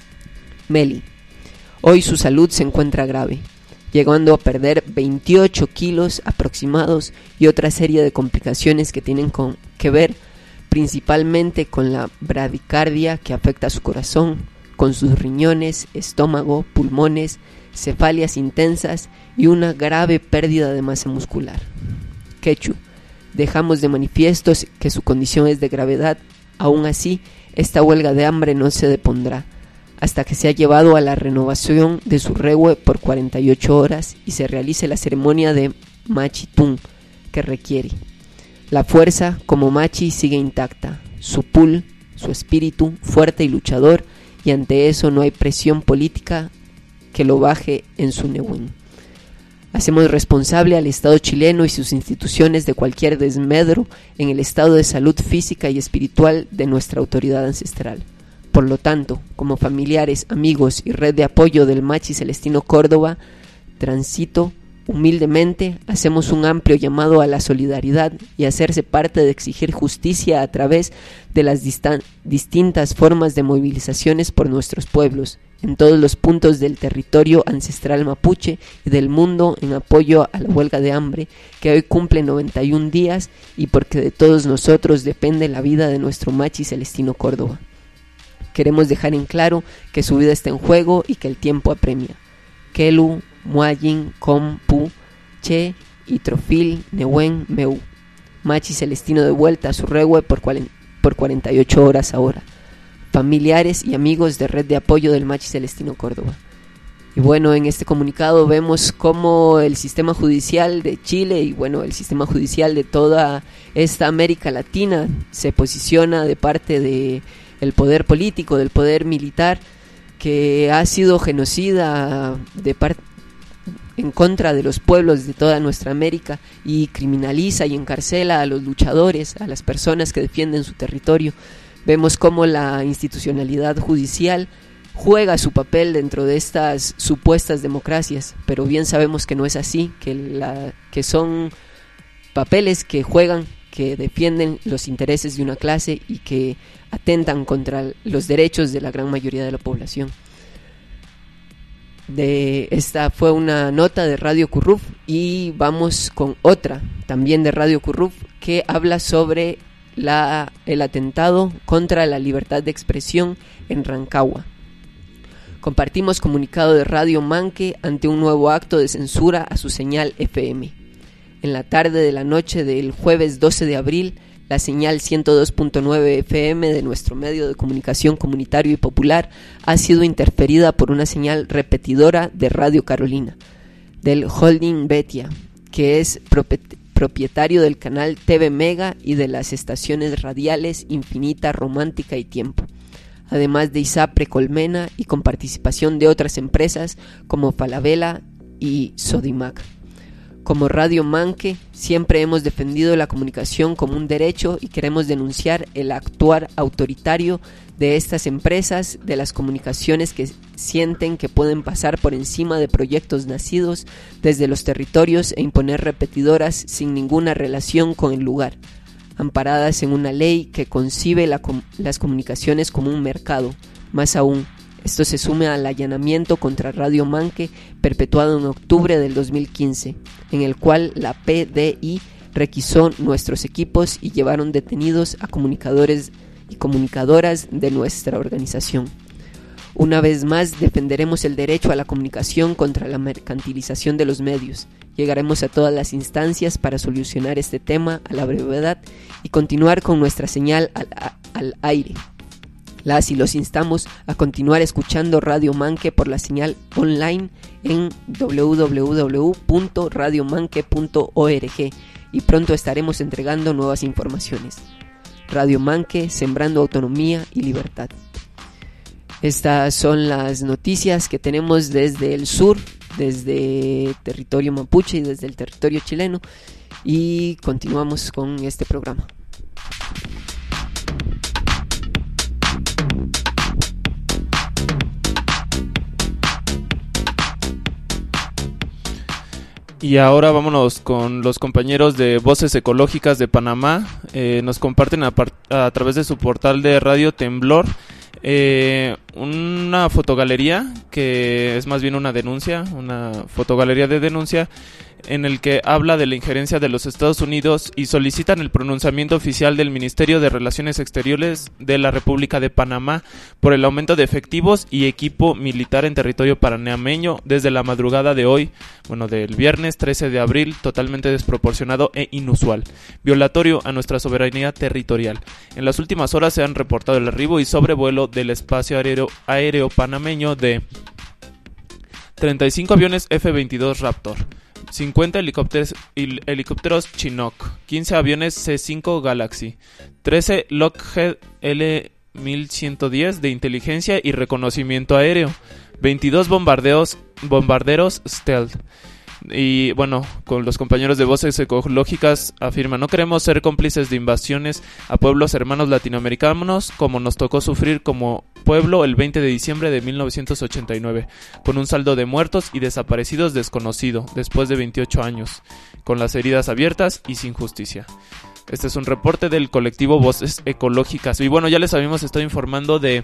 Speaker 6: Meli. Hoy su salud se encuentra grave, llegando a perder 28 kilos aproximados y otra serie de complicaciones que tienen que ver principalmente con la bradicardia que afecta a su corazón, con sus riñones, estómago, pulmones, cefalias intensas y una grave pérdida de masa muscular. Quechu. Dejamos de manifiesto que su condición es de gravedad. Aún así, esta huelga de hambre no se depondrá hasta que se ha llevado a la renovación de su rehue por 48 horas y se realice la ceremonia de Machitún que requiere. La fuerza como Machi sigue intacta, su pool, su espíritu fuerte y luchador, y ante eso no hay presión política que lo baje en su nehuen. Hacemos responsable al Estado chileno y sus instituciones de cualquier desmedro en el estado de salud física y espiritual de nuestra autoridad ancestral. Por lo tanto, como familiares, amigos y red de apoyo del Machi Celestino Córdoba, transito humildemente, hacemos un amplio llamado a la solidaridad y hacerse parte de exigir justicia a través de las distintas formas de movilizaciones por nuestros pueblos, en todos los puntos del territorio ancestral mapuche y del mundo en apoyo a la huelga de hambre que hoy cumple 91 días y porque de todos nosotros depende la vida de nuestro Machi Celestino Córdoba. Queremos dejar en claro que su vida está en juego y que el tiempo apremia. Kelu, Muayin, Com, Pu, Che, Itrofil, Nehuen, Meu. Machi Celestino de vuelta a su rehue por 48 horas ahora. Familiares y amigos de red de apoyo del Machi Celestino Córdoba. Y bueno, en este comunicado vemos cómo el sistema judicial de Chile y bueno, el sistema judicial de toda esta América Latina se posiciona de parte de el poder político, del poder militar, que ha sido genocida en contra de los pueblos de toda nuestra América y criminaliza y encarcela a los luchadores, a las personas que defienden su territorio. Vemos cómo la institucionalidad judicial juega su papel dentro de estas supuestas democracias, pero bien sabemos que no es así, que son papeles que juegan, que defienden los intereses de una clase y que atentan contra los derechos de la gran mayoría de la población. Esta fue una nota de Radio Curruf y vamos con otra también de Radio Curruf que habla sobre el atentado contra la libertad de expresión en Rancagua. Compartimos comunicado de Radio Manque ante un nuevo acto de censura a su señal FM. En la tarde de la noche del jueves 12 de abril, la señal 102.9 FM de nuestro medio de comunicación comunitario y popular ha sido interferida por una señal repetidora de Radio Carolina, del Holding Betia, que es propietario del canal TV Mega y de las estaciones radiales Infinita, Romántica y Tiempo, además de ISAPRE Colmena y con participación de otras empresas como Falabella y Sodimac. Como Radio Manque, siempre hemos defendido la comunicación como un derecho y queremos denunciar el actuar autoritario de estas empresas de las comunicaciones que sienten que pueden pasar por encima de proyectos nacidos desde los territorios e imponer repetidoras sin ninguna relación con el lugar, amparadas en una ley que concibe las comunicaciones como un mercado. Más aún, esto se suma al allanamiento contra Radio Manque perpetuado en octubre del 2015, en el cual la PDI requisó nuestros equipos y llevaron detenidos a comunicadores y comunicadoras de nuestra organización. Una vez más defenderemos el derecho a la comunicación contra la mercantilización de los medios. Llegaremos a todas las instancias para solucionar este tema a la brevedad y continuar con nuestra señal al aire. Las y los instamos a continuar escuchando Radio Manque por la señal online en www.radiomanque.org y pronto estaremos entregando nuevas informaciones. Radio Manque, sembrando autonomía y libertad. Estas son las noticias que tenemos desde el sur, desde territorio mapuche y desde el territorio chileno, y continuamos con este programa.
Speaker 5: Y ahora vámonos con los compañeros de Voces Ecológicas de Panamá. Nos comparten a través de su portal de Radio Temblor una fotogalería que es más bien una denuncia, una fotogalería de denuncia en el que habla de la injerencia de los Estados Unidos y solicitan el pronunciamiento oficial del Ministerio de Relaciones Exteriores de la República de Panamá por el aumento de efectivos y equipo militar en territorio panameño desde la madrugada de hoy, del viernes 13 de abril, totalmente desproporcionado e inusual, violatorio a nuestra soberanía territorial. En las últimas horas se han reportado el arribo y sobrevuelo del espacio aéreo panameño de 35 aviones F-22 Raptor, 50 helicópteros Chinook, 15 aviones C-5 Galaxy, 13 Lockheed L-1110 de inteligencia y reconocimiento aéreo, 22 bombarderos Stealth. Y con los compañeros de Voces Ecológicas afirman: no queremos ser cómplices de invasiones a pueblos hermanos latinoamericanos como nos tocó sufrir como pueblo el 20 de diciembre de 1989, con un saldo de muertos y desaparecidos desconocido después de 28 años, con las heridas abiertas y sin justicia. Este es un reporte del colectivo Voces Ecológicas. Y ya les habíamos estado informando del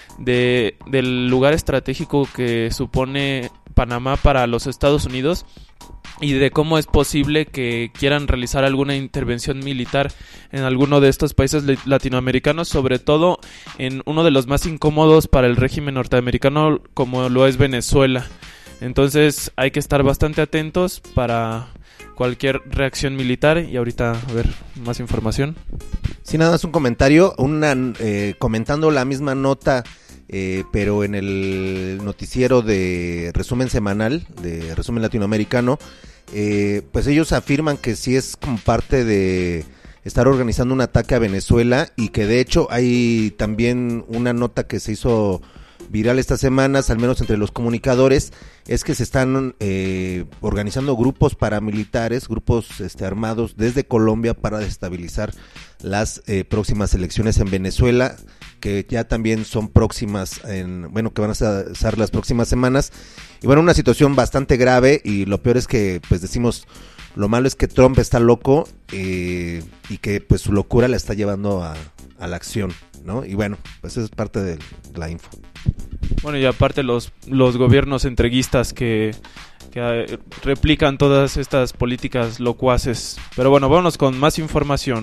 Speaker 5: lugar estratégico que supone Panamá para los Estados Unidos y de cómo es posible que quieran realizar alguna intervención militar en alguno de estos países latinoamericanos, sobre todo en uno de los más incómodos para el régimen norteamericano como lo es Venezuela. Entonces hay que estar bastante atentos para cualquier reacción militar. Y ahorita a ver más información.
Speaker 4: Sí, nada más un comentario, comentando la misma nota, pero en el noticiero de resumen semanal, de resumen latinoamericano, pues ellos afirman que sí es como parte de estar organizando un ataque a Venezuela, y que de hecho hay también una nota que se hizo viral estas semanas, al menos entre los comunicadores, es que se están organizando grupos paramilitares, grupos armados desde Colombia para desestabilizar las próximas elecciones en Venezuela, que ya también son próximas, que van a ser las próximas semanas. Y una situación bastante grave, y lo peor es que pues decimos, lo malo es que Trump está loco, y que pues su locura la está llevando a la acción, ¿no? Y pues eso es parte de la info.
Speaker 5: Y aparte los gobiernos entreguistas que replican todas estas políticas locuaces. Pero vámonos con más información.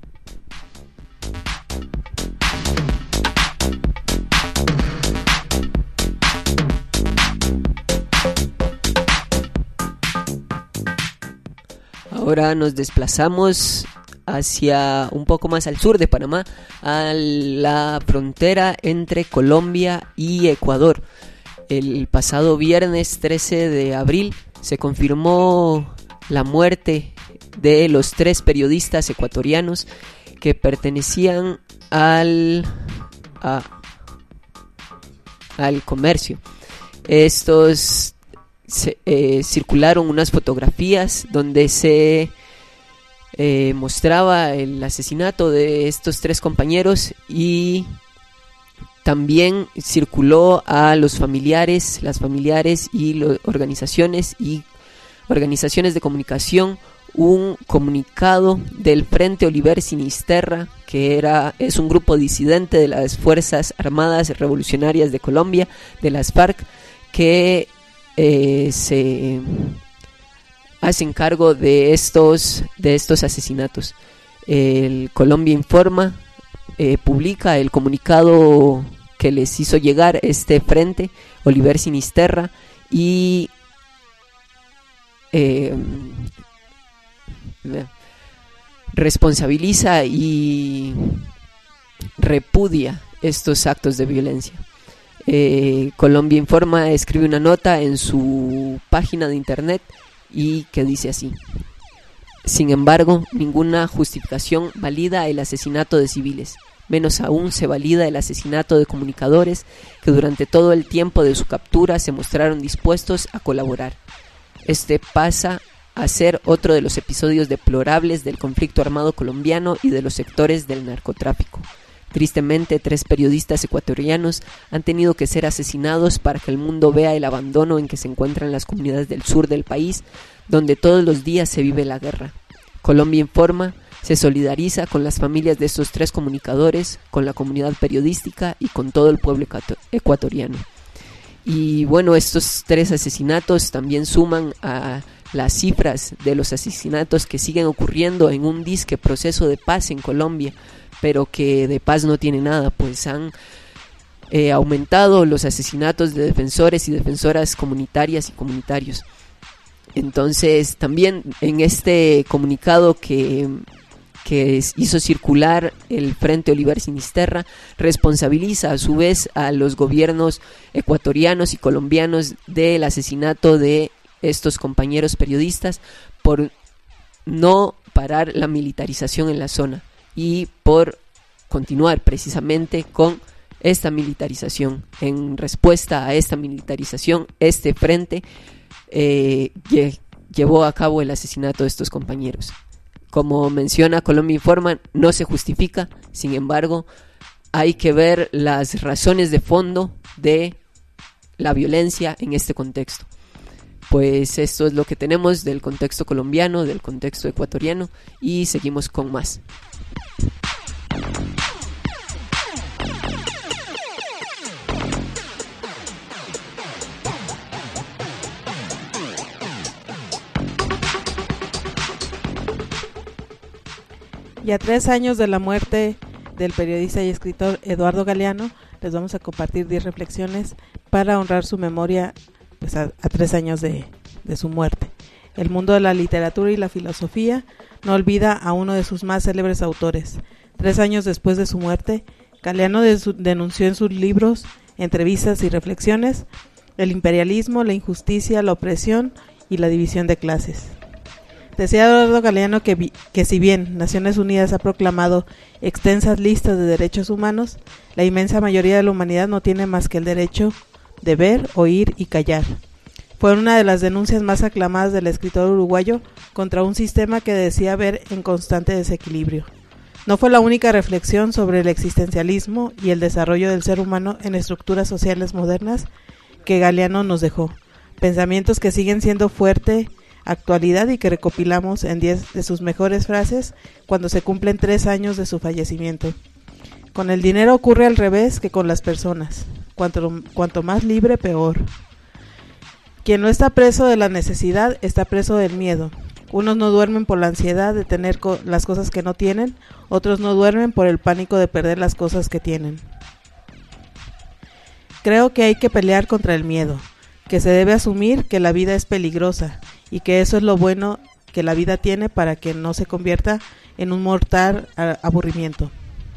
Speaker 6: Ahora nos desplazamos hacia un poco más al sur de Panamá, a la frontera entre Colombia y Ecuador. El pasado viernes 13 de abril se confirmó la muerte de los 3 periodistas ecuatorianos que pertenecían al Comercio. Estos circularon unas fotografías donde se mostraba el asesinato de estos 3 compañeros, y también circuló a los familiares, las familiares y organizaciones de comunicación un comunicado del Frente Oliver Sinisterra, que es un grupo disidente de las Fuerzas Armadas Revolucionarias de Colombia, de las FARC, que se hacen cargo de estos asesinatos. El Colombia Informa publica el comunicado que les hizo llegar este Frente Oliver Sinisterra y responsabiliza y repudia estos actos de violencia. Colombia Informa escribe una nota en su página de internet y que dice así: sin embargo, ninguna justificación valida el asesinato de civiles, menos aún se valida el asesinato de comunicadores que durante todo el tiempo de su captura se mostraron dispuestos a colaborar. Este pasa a ser otro de los episodios deplorables del conflicto armado colombiano y de los sectores del narcotráfico. Tristemente, 3 periodistas ecuatorianos han tenido que ser asesinados para que el mundo vea el abandono en que se encuentran las comunidades del sur del país, donde todos los días se vive la guerra. Colombia Informa se solidariza con las familias de estos 3 comunicadores, con la comunidad periodística y con todo el pueblo ecuatoriano. Y bueno, estos 3 asesinatos también suman a las cifras de los asesinatos que siguen ocurriendo en un disque proceso de paz en Colombia, pero que de paz no tiene nada, pues han aumentado los asesinatos de defensores y defensoras comunitarias y comunitarios. Entonces, también en este comunicado que hizo circular el Frente Oliver Sinisterra, responsabiliza a su vez a los gobiernos ecuatorianos y colombianos del asesinato de estos compañeros periodistas por no parar la militarización en la zona y por continuar precisamente con esta militarización. En respuesta a esta militarización, este frente llevó a cabo el asesinato de estos compañeros. Como menciona Colombia Informa, no se justifica, sin embargo, hay que ver las razones de fondo de la violencia en este contexto. Pues esto es lo que tenemos del contexto colombiano, del contexto ecuatoriano, y seguimos con más.
Speaker 7: Y a 3 años de la muerte del periodista y escritor Eduardo Galeano, les vamos a compartir 10 reflexiones para honrar su memoria, pues a 3 años de su muerte. El mundo de la literatura y la filosofía no olvida a uno de sus más célebres autores. 3 años después de su muerte, Galeano denunció en sus libros, entrevistas y reflexiones el imperialismo, la injusticia, la opresión y la división de clases. Decía Eduardo Galeano que si bien Naciones Unidas ha proclamado extensas listas de derechos humanos, la inmensa mayoría de la humanidad no tiene más que el derecho de ver, oír y callar. Fue una de las denuncias más aclamadas del escritor uruguayo contra un sistema que decía ver en constante desequilibrio. No fue la única reflexión sobre el existencialismo y el desarrollo del ser humano en estructuras sociales modernas que Galeano nos dejó. Pensamientos que siguen siendo fuerte actualidad y que recopilamos en 10 de sus mejores frases cuando se cumplen 3 años de su fallecimiento. Con el dinero ocurre al revés que con las personas. Cuanto más libre, peor. Quien no está preso de la necesidad, está preso del miedo. Unos no duermen por la ansiedad de tener las cosas que no tienen, otros no duermen por el pánico de perder las cosas que tienen. Creo que hay que pelear contra el miedo, que se debe asumir que la vida es peligrosa y que eso es lo bueno que la vida tiene para que no se convierta en un mortal aburrimiento.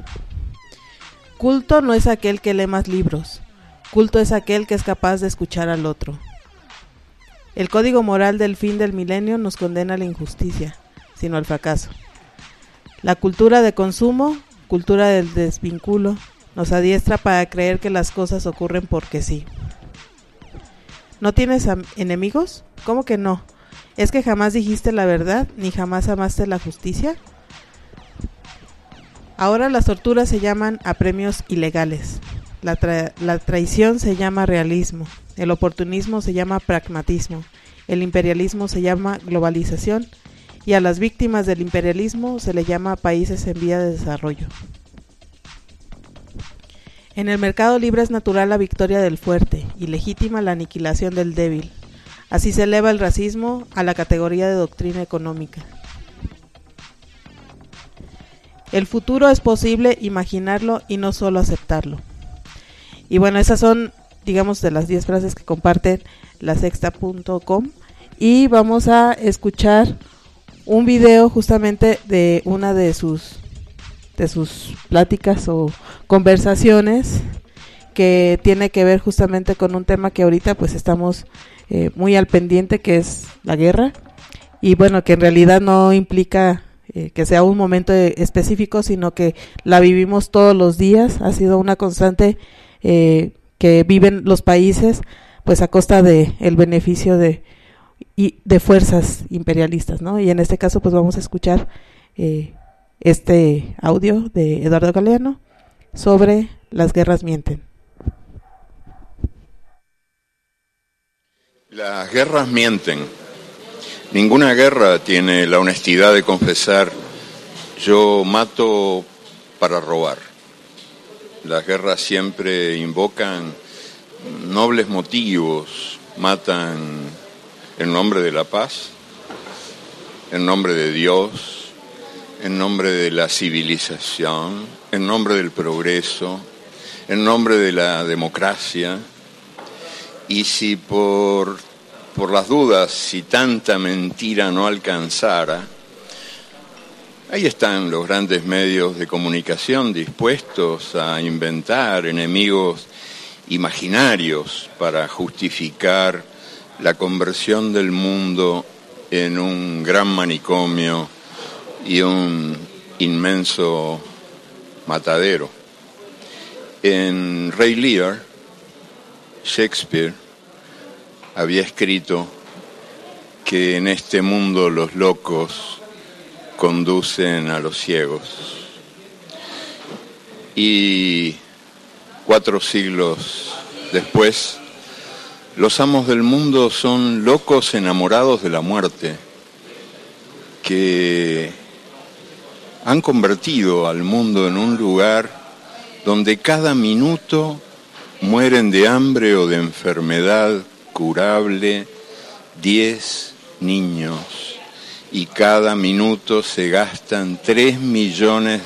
Speaker 7: Culto no es aquel que lee más libros, culto es aquel que es capaz de escuchar al otro. El código moral del fin del milenio nos condena a la injusticia, sino al fracaso. La cultura de consumo, cultura del desvínculo, nos adiestra para creer que las cosas ocurren porque sí. ¿No tienes enemigos? ¿Cómo que no? ¿Es que jamás dijiste la verdad, ni jamás amaste la justicia? Ahora las torturas se llaman apremios ilegales. La traición se llama realismo. El oportunismo se llama pragmatismo. El imperialismo se llama globalización. Y a las víctimas del imperialismo se le llama países en vía de desarrollo. En el mercado libre es natural la victoria del fuerte y legítima la aniquilación del débil. Así se eleva el racismo a la categoría de doctrina económica. El futuro es posible imaginarlo y no solo aceptarlo. Y bueno, esas son, digamos, de las 10 frases que comparten lasexta.com. Y vamos a escuchar un video justamente de una de sus pláticas o conversaciones que tiene que ver justamente con un tema que ahorita pues estamos muy al pendiente, que es la guerra. Y bueno, que en realidad no implica que sea un momento específico, sino que la vivimos todos los días. Ha sido una constante que viven los países pues a costa de el beneficio de fuerzas imperialistas, ¿no? Y en este caso pues vamos a escuchar este audio de Eduardo Galeano sobre Las guerras mienten.
Speaker 20: Las guerras mienten. Ninguna guerra tiene la honestidad de confesar: yo mato para robar. Las guerras siempre invocan nobles motivos, matan en nombre de la paz, en nombre de Dios, en nombre de la civilización, en nombre del progreso, en nombre de la democracia. Y si por las dudas, si tanta mentira no alcanzara, ahí están los grandes medios de comunicación dispuestos a inventar enemigos imaginarios para justificar la conversión del mundo en un gran manicomio y un inmenso matadero. En Rey Lear, Shakespeare había escrito que en este mundo los locos conducen a los ciegos. Y 4 siglos después, los amos del mundo son locos enamorados de la muerte, que han convertido al mundo en un lugar donde cada minuto mueren de hambre o de enfermedad curable 10 niños, y cada minuto se gastan $3 millones,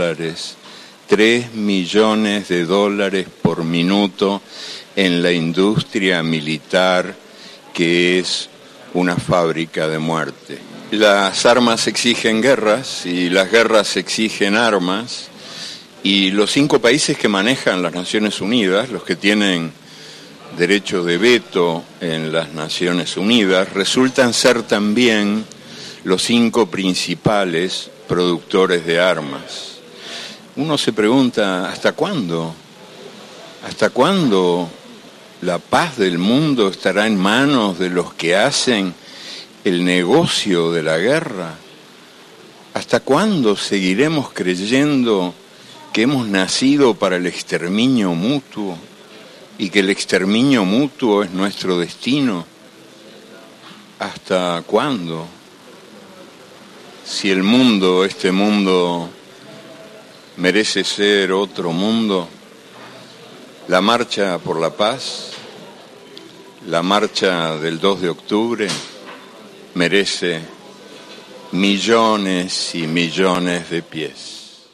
Speaker 20: $3 millones por minuto en la industria militar, que es una fábrica de muerte. Las armas exigen guerras y las guerras exigen armas, y los 5 países que manejan las Naciones Unidas, los que tienen derecho de veto en las Naciones Unidas, resultan ser también los 5 principales productores de armas. Uno se pregunta, ¿hasta cuándo? ¿Hasta cuándo la paz del mundo estará en manos de los que hacen el negocio de la guerra? ¿Hasta cuándo seguiremos creyendo que hemos nacido para el exterminio mutuo y que el exterminio mutuo es nuestro destino? ¿Hasta cuándo? Si el mundo, este mundo, merece ser otro mundo, la marcha por la paz, la marcha del 2 de octubre, merece millones y millones de pies.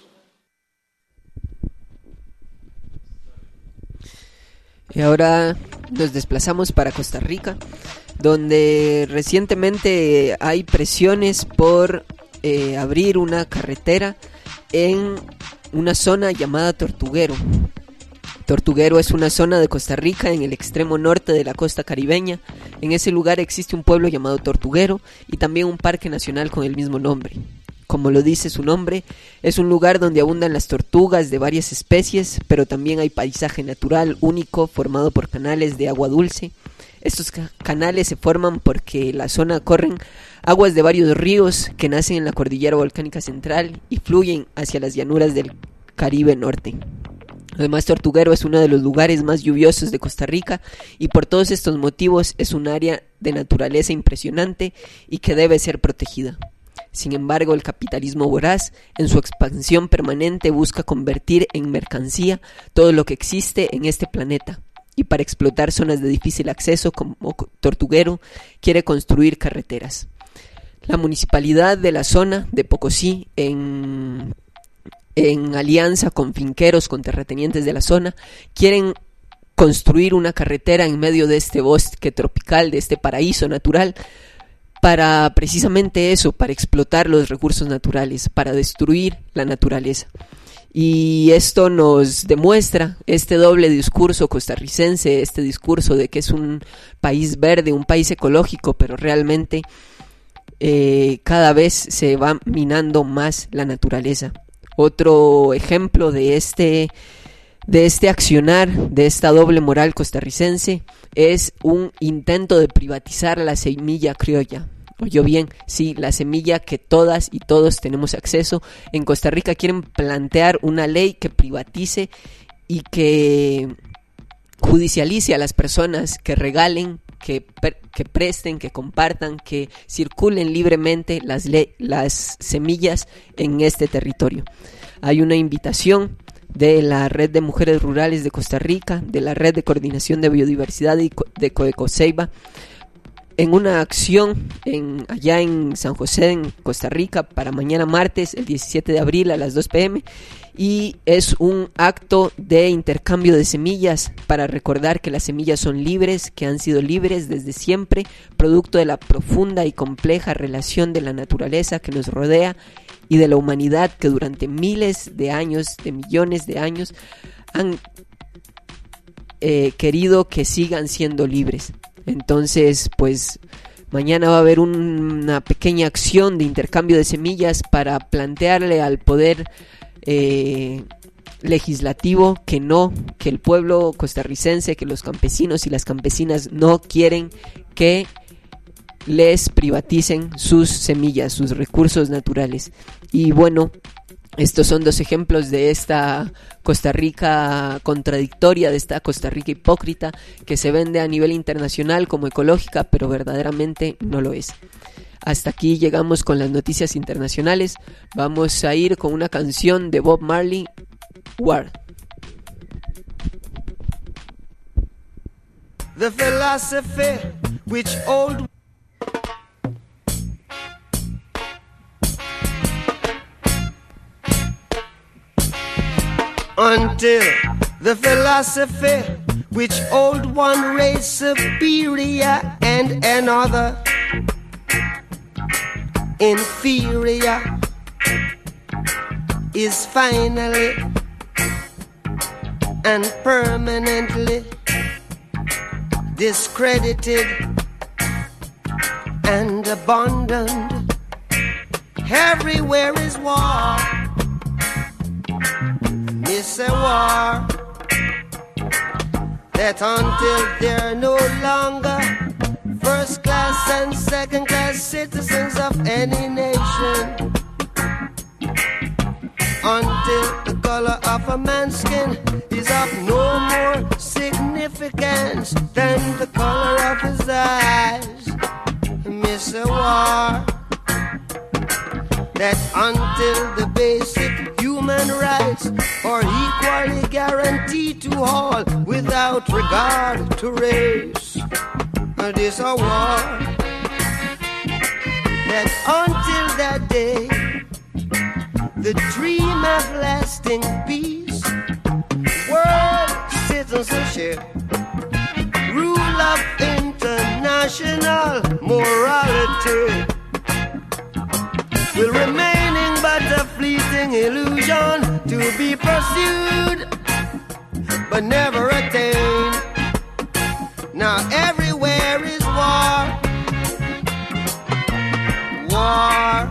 Speaker 6: Y ahora nos desplazamos para Costa Rica, donde recientemente hay presiones por abrir una carretera en una zona llamada Tortuguero. Tortuguero es una zona de Costa Rica en el extremo norte de la costa caribeña. En ese lugar existe un pueblo llamado Tortuguero y también un parque nacional con el mismo nombre. Como lo dice su nombre, es un lugar donde abundan las tortugas de varias especies, pero también hay paisaje natural único formado por canales de agua dulce. Estos canales se forman porque en la zona corren aguas de varios ríos que nacen en la cordillera volcánica central y fluyen hacia las llanuras del Caribe norte. Además, Tortuguero es uno de los lugares más lluviosos de Costa Rica y por todos estos motivos es un área de naturaleza impresionante y que debe ser protegida. Sin embargo, el capitalismo voraz, en su expansión permanente, busca convertir en mercancía todo lo que existe en este planeta. Y para explotar zonas de difícil acceso como Tortuguero, quiere construir carreteras. La municipalidad de la zona de Pocosí, en alianza con finqueros, con terratenientes de la zona, quieren construir una carretera en medio de este bosque tropical, de este paraíso natural, para precisamente eso, para explotar los recursos naturales, para destruir la naturaleza. Y esto nos demuestra este doble discurso costarricense, este discurso de que es un país verde, un país ecológico, pero realmente cada vez se va minando más la naturaleza. Otro ejemplo de este accionar, de esta doble moral costarricense, es un intento de privatizar la semilla criolla. Oyó bien, sí, la semilla que todas y todos tenemos acceso. En Costa Rica quieren plantear una ley que privatice y que judicialice a las personas que regalen, que presten, que compartan, que circulen libremente las semillas en este territorio. Hay una invitación de la Red de Mujeres Rurales de Costa Rica, de la Red de Coordinación de Biodiversidad de Coecoseiba, en una acción allá en San José, en Costa Rica, para mañana martes, el 17 de abril a las 2 p.m. Y es un acto de intercambio de semillas para recordar que las semillas son libres, que han sido libres desde siempre, producto de la profunda y compleja relación de la naturaleza que nos rodea y de la humanidad que durante miles de años, de millones de años, han querido que sigan siendo libres. Entonces, pues mañana va a haber una pequeña acción de intercambio de semillas para plantearle al poder legislativo que el pueblo costarricense, que los campesinos y las campesinas no quieren que les privaticen sus semillas, sus recursos naturales. Y bueno, estos son dos ejemplos de esta Costa Rica contradictoria, de esta Costa Rica hipócrita que se vende a nivel internacional como ecológica, pero verdaderamente no lo es. Hasta aquí llegamos con las noticias internacionales. Vamos a ir con una canción de Bob Marley, War.
Speaker 21: The philosophy which old until the philosophy which old one race superior and another inferior is finally and permanently discredited and abandoned. Everywhere is war. It's a war that until they're no longer first class and second class citizens of any nation, until the color of a man's skin is of no more significance than the color of his eyes. Miss a war that until the basic human rights are equally guaranteed to all without regard to race. This a war that until that day, the dream of lasting peace, world citizenship, rule of international morality will remaining but a fleeting illusion to be pursued but never attained. Now everywhere is war, war,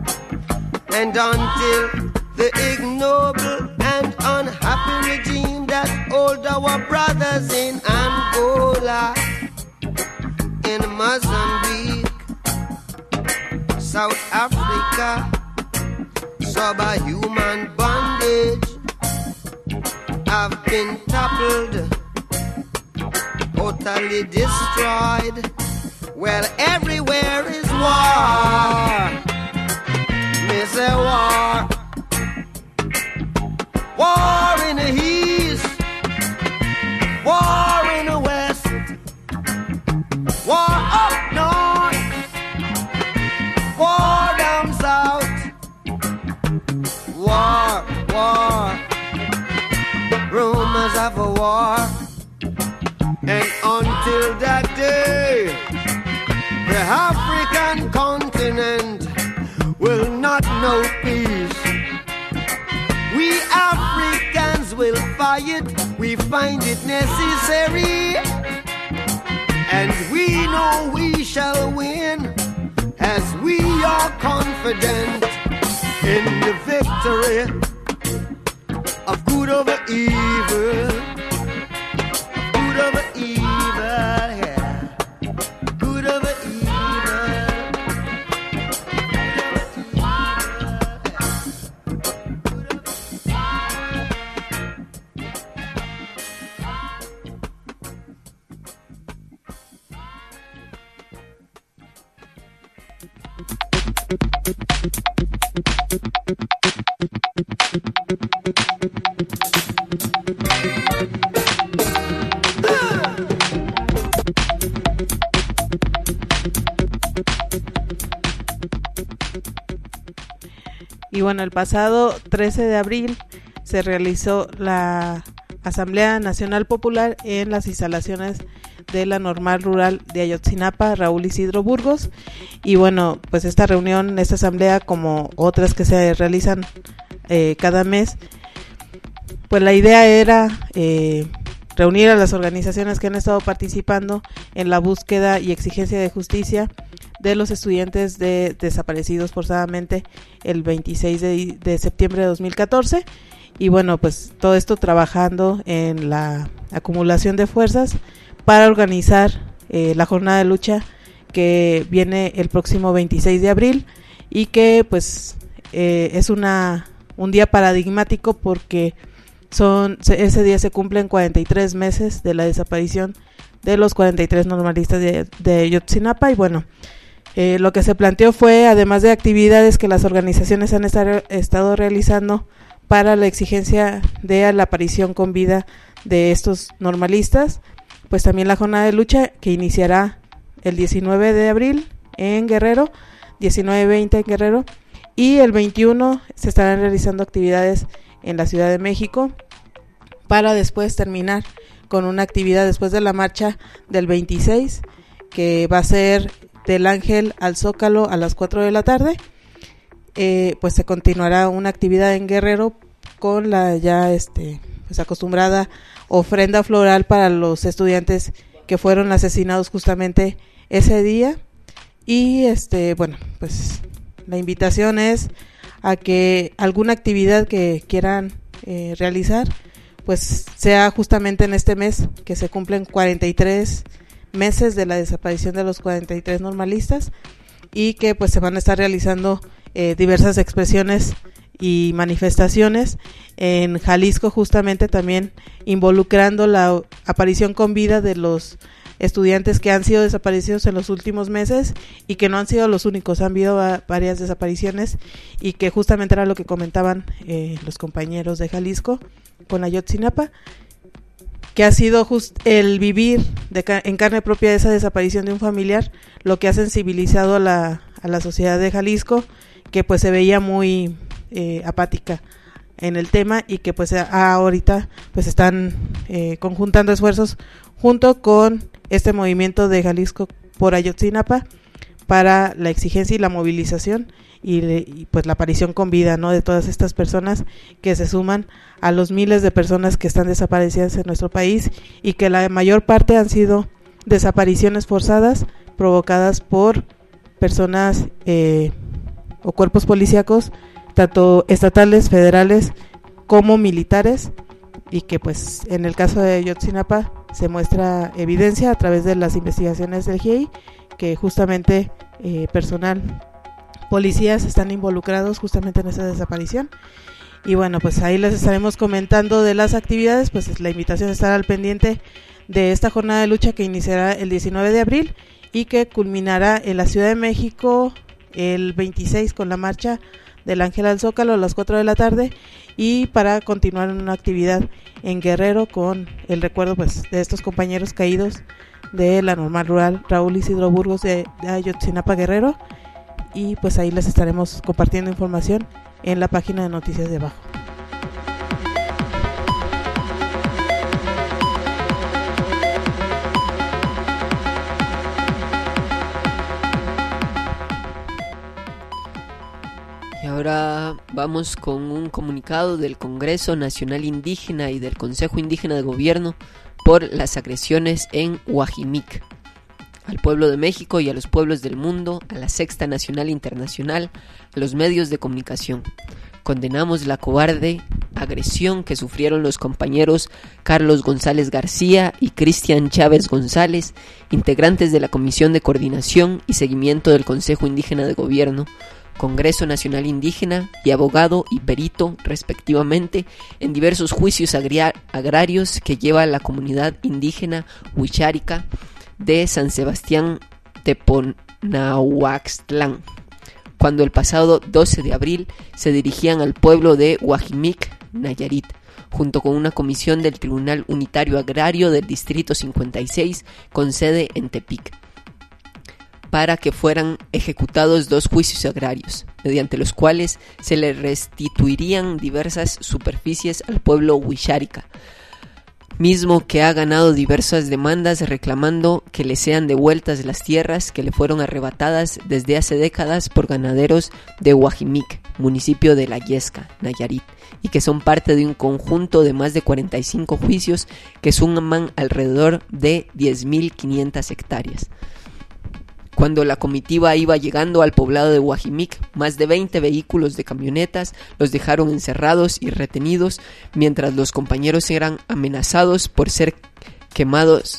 Speaker 21: and until the ignoble and unhappy regime that hold our brothers in Angola, in Mozambique, South Africa, subhuman bondage have been toppled, totally destroyed. Well, everywhere is war. Me say war. War in the east, war in the west, war up north, war down south, war, war, rumors of a war. And until that day, the African continent will not know peace. We Africans will fight, we find it necessary, and we know we shall win, as we are confident in the victory of good over evil, good over evil, yeah, good over evil.
Speaker 7: Y bueno, el pasado 13 de abril se realizó la Asamblea Nacional Popular en las instalaciones de la Normal Rural de Ayotzinapa, Raúl Isidro Burgos. Y bueno, pues esta reunión, esta asamblea, como otras que se realizan cada mes, pues la idea era reunir a las organizaciones que han estado participando en la búsqueda y exigencia de justicia de los estudiantes desaparecidos forzadamente el 26 de septiembre de 2014. Y bueno, pues todo esto trabajando en la acumulación de fuerzas para organizar la jornada de lucha que viene el próximo 26 de abril y que pues es un día paradigmático porque ese día se cumplen 43 meses de la desaparición de los 43 normalistas de Ayotzinapa. Y bueno, lo que se planteó fue, además de actividades que las organizaciones han estado realizando para la exigencia de la aparición con vida de estos normalistas, pues también la jornada de lucha que iniciará el 19 de abril en Guerrero, 19-20 en Guerrero, y el 21 se estarán realizando actividades en la Ciudad de México, para después terminar con una actividad después de la marcha del 26, que va a ser del Ángel al Zócalo a las 4 de la tarde. Pues se continuará una actividad en Guerrero con la ya pues acostumbrada ofrenda floral para los estudiantes que fueron asesinados justamente ese día. Y bueno, pues la invitación es a que alguna actividad que quieran realizar pues sea justamente en este mes, que se cumplen 43 meses de la desaparición de los 43 normalistas, y que pues se van a estar realizando diversas expresiones y manifestaciones en Jalisco, justamente también involucrando la aparición con vida de los estudiantes que han sido desaparecidos en los últimos meses, y que no han sido los únicos, han habido varias desapariciones, y que justamente era lo que comentaban los compañeros de Jalisco con Ayotzinapa, que ha sido el vivir en carne propia de esa desaparición de un familiar lo que ha sensibilizado a la sociedad de Jalisco, que pues se veía muy apática en el tema, y que pues ahorita pues están conjuntando esfuerzos junto con este movimiento de Jalisco por Ayotzinapa para la exigencia y la movilización y pues la aparición con vida, ¿no?, de todas estas personas que se suman a los miles de personas que están desaparecidas en nuestro país, y que la mayor parte han sido desapariciones forzadas provocadas por personas o cuerpos policíacos, tanto estatales, federales como militares, y que pues en el caso de Ayotzinapa se muestra evidencia a través de las investigaciones del GIEI que justamente personal, policías están involucrados justamente en esa desaparición. Y bueno, pues ahí les estaremos comentando de las actividades, pues la invitación es estar al pendiente de esta jornada de lucha que iniciará el 19 de abril y que culminará en la Ciudad de México el 26 con la marcha del Ángel al Zócalo a las 4 de la tarde, y para continuar en una actividad en Guerrero con el recuerdo pues de estos compañeros caídos de la normal rural Raúl Isidro Burgos de Ayotzinapa, Guerrero. Y pues ahí les estaremos compartiendo información en la página de Noticias de Abajo.
Speaker 6: Y ahora vamos con un comunicado del Congreso Nacional Indígena y del Consejo Indígena de Gobierno por las agresiones en Guajimic. Al pueblo de México y a los pueblos del mundo, a la Sexta Nacional Internacional, a los medios de comunicación. Condenamos la cobarde agresión que sufrieron los compañeros Carlos González García y Cristian Chávez González, integrantes de la Comisión de Coordinación y Seguimiento del Consejo Indígena de Gobierno, Congreso Nacional Indígena y abogado y perito, respectivamente, en diversos juicios agrarios que lleva la comunidad indígena huichárica de San Sebastián Teponahuaxtlán, cuando el pasado 12 de abril se dirigían al pueblo de Guajimic, Nayarit, junto con una comisión del Tribunal Unitario Agrario del Distrito 56 con sede en Tepic, para que fueran ejecutados 2 juicios agrarios, mediante los cuales se le restituirían diversas superficies al pueblo huichárica, mismo que ha ganado diversas demandas reclamando que le sean devueltas las tierras que le fueron arrebatadas desde hace décadas por ganaderos de Guajimic, municipio de La Yesca, Nayarit, y que son parte de un conjunto de más de 45 juicios que suman alrededor de 10.500 hectáreas. Cuando la comitiva iba llegando al poblado de Guajimic, más de 20 vehículos de camionetas los dejaron encerrados y retenidos, mientras los compañeros eran amenazados por ser quemados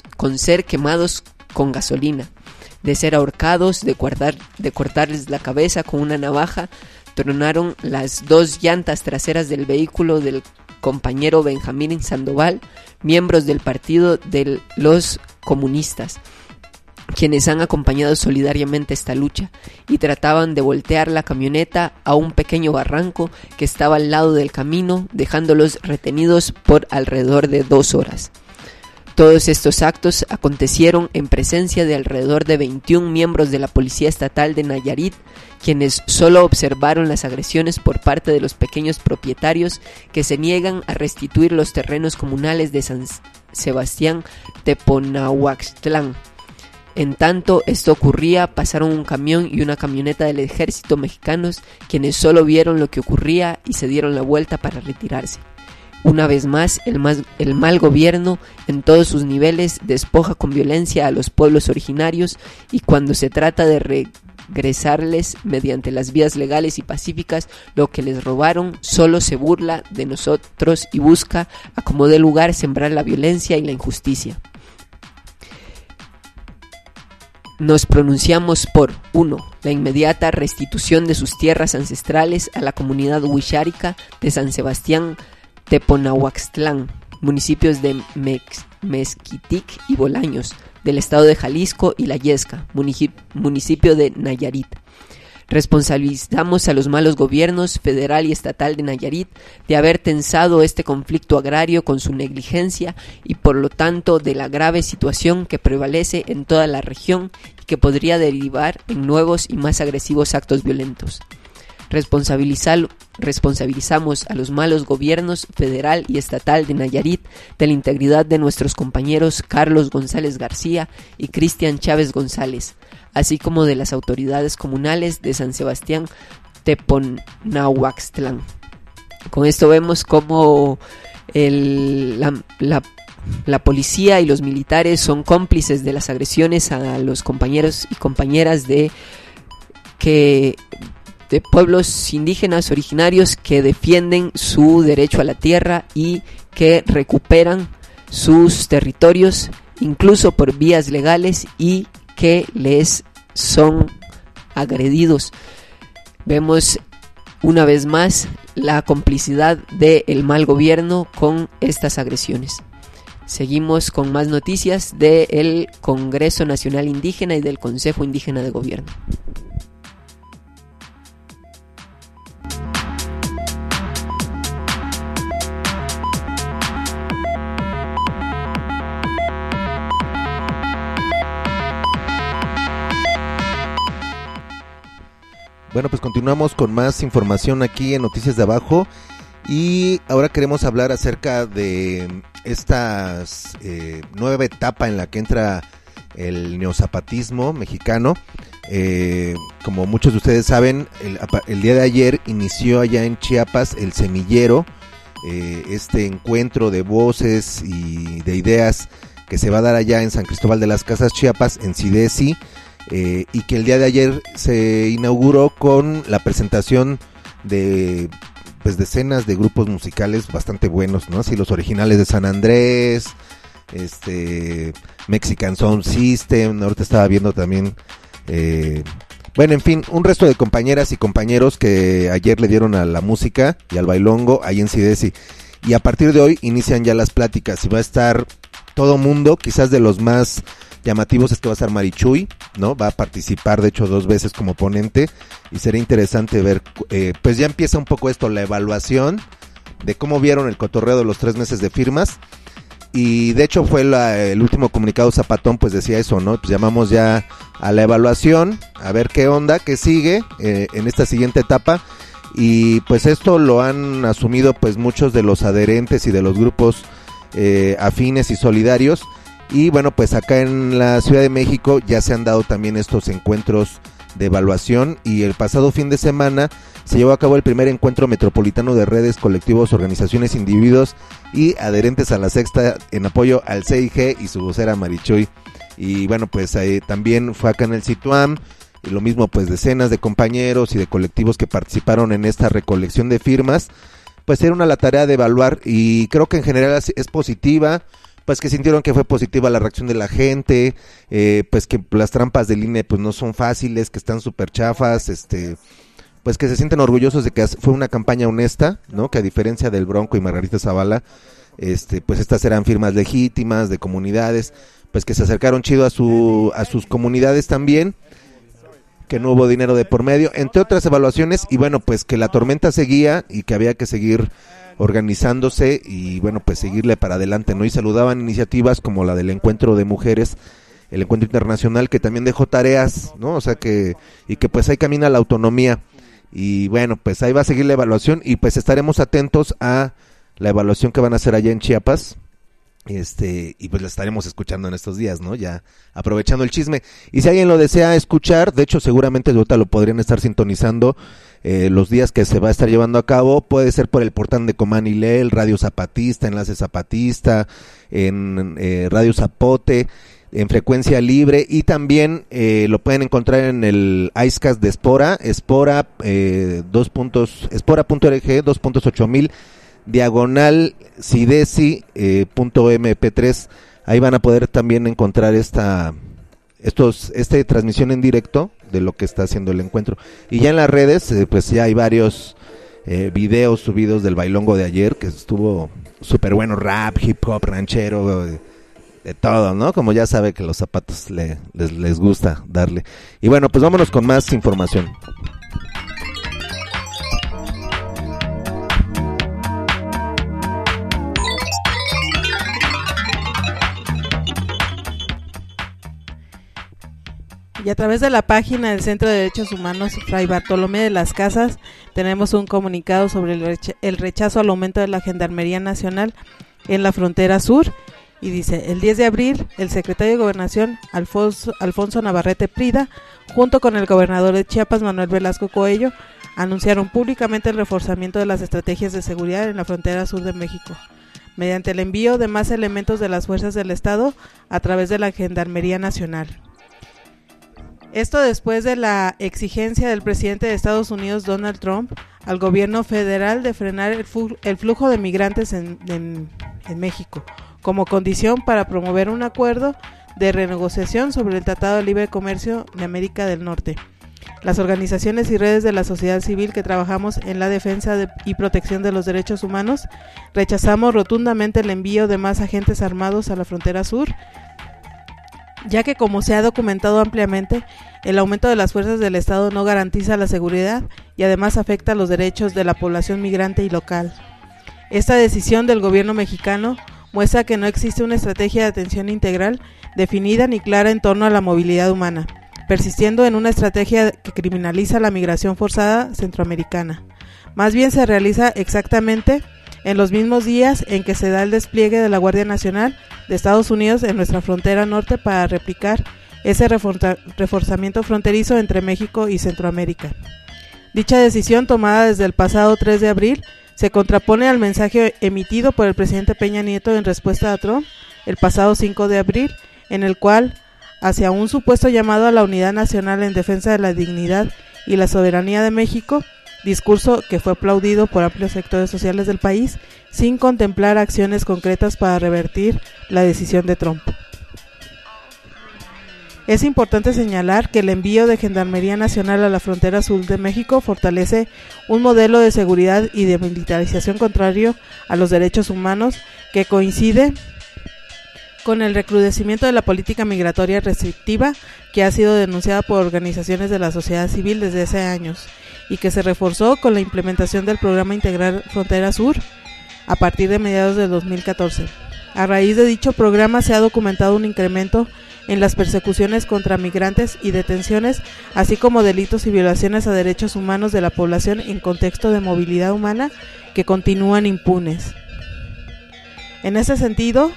Speaker 6: con gasolina, de ser ahorcados, de cortarles la cabeza con una navaja. Tronaron las 2 llantas traseras del vehículo del compañero Benjamín Sandoval, miembros del Partido de los Comunistas, quienes han acompañado solidariamente esta lucha, y trataban de voltear la camioneta a un pequeño barranco que estaba al lado del camino, dejándolos retenidos por alrededor de 2 horas. Todos estos actos acontecieron en presencia de alrededor de 21 miembros de la Policía Estatal de Nayarit, quienes solo observaron las agresiones por parte de los pequeños propietarios que se niegan a restituir los terrenos comunales de San Sebastián Teponahuaxtlán. En tanto esto ocurría, pasaron un camión y una camioneta del ejército mexicanos, quienes solo vieron lo que ocurría y se dieron la vuelta para retirarse. Una vez más, el mal gobierno en todos sus niveles despoja con violencia a los pueblos originarios, y cuando se trata de regresarles mediante las vías legales y pacíficas lo que les robaron, solo se burla de nosotros y busca, a como dé lugar, sembrar la violencia y la injusticia. Nos pronunciamos por 1. La inmediata restitución de sus tierras ancestrales a la comunidad huichárica de San Sebastián Teponahuaxtlán, municipios de Mezquitic y Bolaños, del estado de Jalisco, y La Yesca, municipio de Nayarit. Responsabilizamos a los malos gobiernos federal y estatal de Nayarit de haber tensado este conflicto agrario con su negligencia, y por lo tanto de la grave situación que prevalece en toda la región y que podría derivar en nuevos y más agresivos actos violentos. Responsabilizamos a los malos gobiernos federal y estatal de Nayarit de la integridad de nuestros compañeros Carlos González García y Cristian Chávez González, así como de las autoridades comunales de San Sebastián Teponahuaxtlán. Con esto vemos cómo la policía y los militares son cómplices de las agresiones a los compañeros y compañeras de pueblos indígenas originarios que defienden su derecho a la tierra y que recuperan sus territorios incluso por vías legales y que les son agredidos. Vemos una vez más la complicidad del mal gobierno con estas agresiones. Seguimos con más noticias del Congreso Nacional Indígena y del Consejo Indígena de Gobierno.
Speaker 4: Bueno, pues continuamos con más información aquí en Noticias de Abajo y ahora queremos hablar acerca de esta nueva etapa en la que entra el neozapatismo mexicano. Como muchos de ustedes saben, el día de ayer inició allá en Chiapas el Semillero, este encuentro de voces y de ideas que se va a dar allá en San Cristóbal de las Casas, Chiapas, en CIDESI. Y que el día de ayer se inauguró con la presentación de pues decenas de grupos musicales bastante buenos, ¿no? Así los originales de San Andrés, Mexican Sound System, ahorita estaba viendo también, bueno, en fin, un resto de compañeras y compañeros que ayer le dieron a la música y al bailongo ahí en CIDESI. Y a partir de hoy inician ya las pláticas y va a estar todo mundo, quizás de los más llamativos es que va a estar Marichuy, ¿no? Va a participar de hecho 2 veces como ponente y será interesante ver, pues ya empieza un poco esto, la evaluación de cómo vieron el cotorreo de los 3 meses de firmas y de hecho fue el último comunicado Zapatón, pues decía eso, ¿no? Pues llamamos ya a la evaluación, a ver qué onda, qué sigue en esta siguiente etapa y pues esto lo han asumido pues muchos de los adherentes y de los grupos afines y solidarios. Y bueno, pues acá en la Ciudad de México ya se han dado también estos encuentros de evaluación y el pasado fin de semana se llevó a cabo el primer encuentro metropolitano de redes, colectivos, organizaciones, individuos y adherentes a la sexta en apoyo al CIG y su vocera Marichuy. Y bueno, pues también fue acá en el Situam, y lo mismo pues decenas de compañeros y de colectivos que participaron en esta recolección de firmas. Pues era la tarea de evaluar y creo que en general es positiva. Pues que sintieron que fue positiva la reacción de la gente, pues que las trampas del INE pues no son fáciles, que están súper chafas, pues que se sienten orgullosos de que fue una campaña honesta, ¿no? Que a diferencia del Bronco y Margarita Zavala, pues estas eran firmas legítimas de comunidades, pues que se acercaron chido a sus comunidades también, que no hubo dinero de por medio, entre otras evaluaciones, y bueno, pues que la tormenta seguía y que había que seguir organizándose y bueno, pues seguirle para adelante, ¿no? Y saludaban iniciativas como la del encuentro de mujeres, el encuentro internacional que también dejó tareas, ¿no? O sea que pues ahí camina la autonomía y bueno, pues ahí va a seguir la evaluación y pues estaremos atentos a la evaluación que van a hacer allá en Chiapas. Y pues la estaremos escuchando en estos días, ¿no? Ya aprovechando el chisme. Y si alguien lo desea escuchar, de hecho seguramente ahorita lo podrían estar sintonizando los días que se va a estar llevando a cabo, puede ser por el portal de Comán y Lel, Radio Zapatista, Enlace Zapatista, en Radio Zapote, en frecuencia libre y también lo pueden encontrar en el Icecast de Espora, espora.org, 2.8000 diagonal CIDESI.mp3. Ahí van a poder también encontrar esta transmisión en directo de lo que está haciendo el encuentro. Y ya en las redes, pues ya hay varios videos subidos del bailongo de ayer, que estuvo súper bueno, rap, hip hop, ranchero, de todo, ¿no? Como ya sabe que los zapatos les gusta darle. Y bueno, pues vámonos con más información.
Speaker 7: Y a través de la página del Centro de Derechos Humanos Fray Bartolomé de las Casas tenemos un comunicado sobre el rechazo al aumento de la Gendarmería Nacional en la frontera sur. Y dice, el 10 de abril, el secretario de Gobernación, Alfonso Navarrete Prida, junto con el gobernador de Chiapas, Manuel Velasco Coello, anunciaron públicamente el reforzamiento de las estrategias de seguridad en la frontera sur de México, mediante el envío de más elementos de las fuerzas del Estado a través de la Gendarmería Nacional. Esto después de la exigencia del presidente de Estados Unidos, Donald Trump, al gobierno federal de frenar el flujo de migrantes en en México, como condición para promover un acuerdo de renegociación sobre el Tratado de Libre Comercio de América del Norte. Las organizaciones y redes de la sociedad civil que trabajamos en la defensa y protección de los derechos humanos rechazamos rotundamente el envío de más agentes armados a la frontera sur, ya que, como se ha documentado ampliamente, el aumento de las fuerzas del Estado no garantiza la seguridad y además afecta los derechos de la población migrante y local. Esta decisión del gobierno mexicano muestra que no existe una estrategia de atención integral definida ni clara en torno a la movilidad humana, persistiendo en una estrategia que criminaliza la migración forzada centroamericana. Más bien se realiza exactamente en los mismos días en que se da el despliegue de la Guardia Nacional de Estados Unidos en nuestra frontera norte para replicar ese reforzamiento fronterizo entre México y Centroamérica. Dicha decisión, tomada desde el pasado 3 de abril, se contrapone al mensaje emitido por el presidente Peña Nieto en respuesta a Trump el pasado 5 de abril, en el cual, hacia un supuesto llamado a la unidad nacional en defensa de la dignidad y la soberanía de México, discurso que fue aplaudido por amplios sectores sociales del país, sin contemplar acciones concretas para revertir la decisión de Trump. Es importante señalar que el envío de Gendarmería Nacional a la frontera sur de México fortalece un modelo de seguridad y de militarización contrario a los derechos humanos que coincide con el recrudecimiento de la política migratoria restrictiva que ha sido denunciada por organizaciones de la sociedad civil desde hace años y que se reforzó con la implementación del Programa Integral Frontera Sur a partir de mediados de 2014. A raíz de dicho programa se ha documentado un incremento en las persecuciones contra migrantes y detenciones, así como delitos y violaciones a derechos humanos de la población en contexto de movilidad humana que continúan impunes. En ese sentido,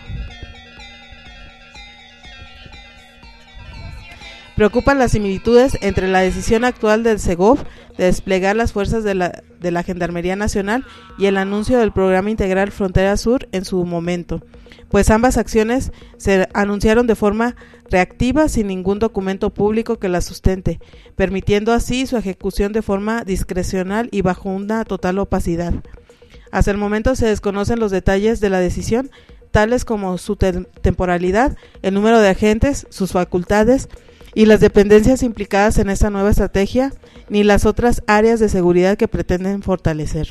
Speaker 7: preocupan las similitudes entre la decisión actual del Segov de desplegar las fuerzas de la Gendarmería Nacional y el anuncio del Programa Integral Frontera Sur en su momento, pues ambas acciones se anunciaron de forma reactiva sin ningún documento público que las sustente, permitiendo así su ejecución de forma discrecional y bajo una total opacidad. Hasta el momento se desconocen los detalles de la decisión, tales como su temporalidad, el número de agentes, sus facultades y las dependencias implicadas en esta nueva estrategia, ni las otras áreas de seguridad que pretenden fortalecer.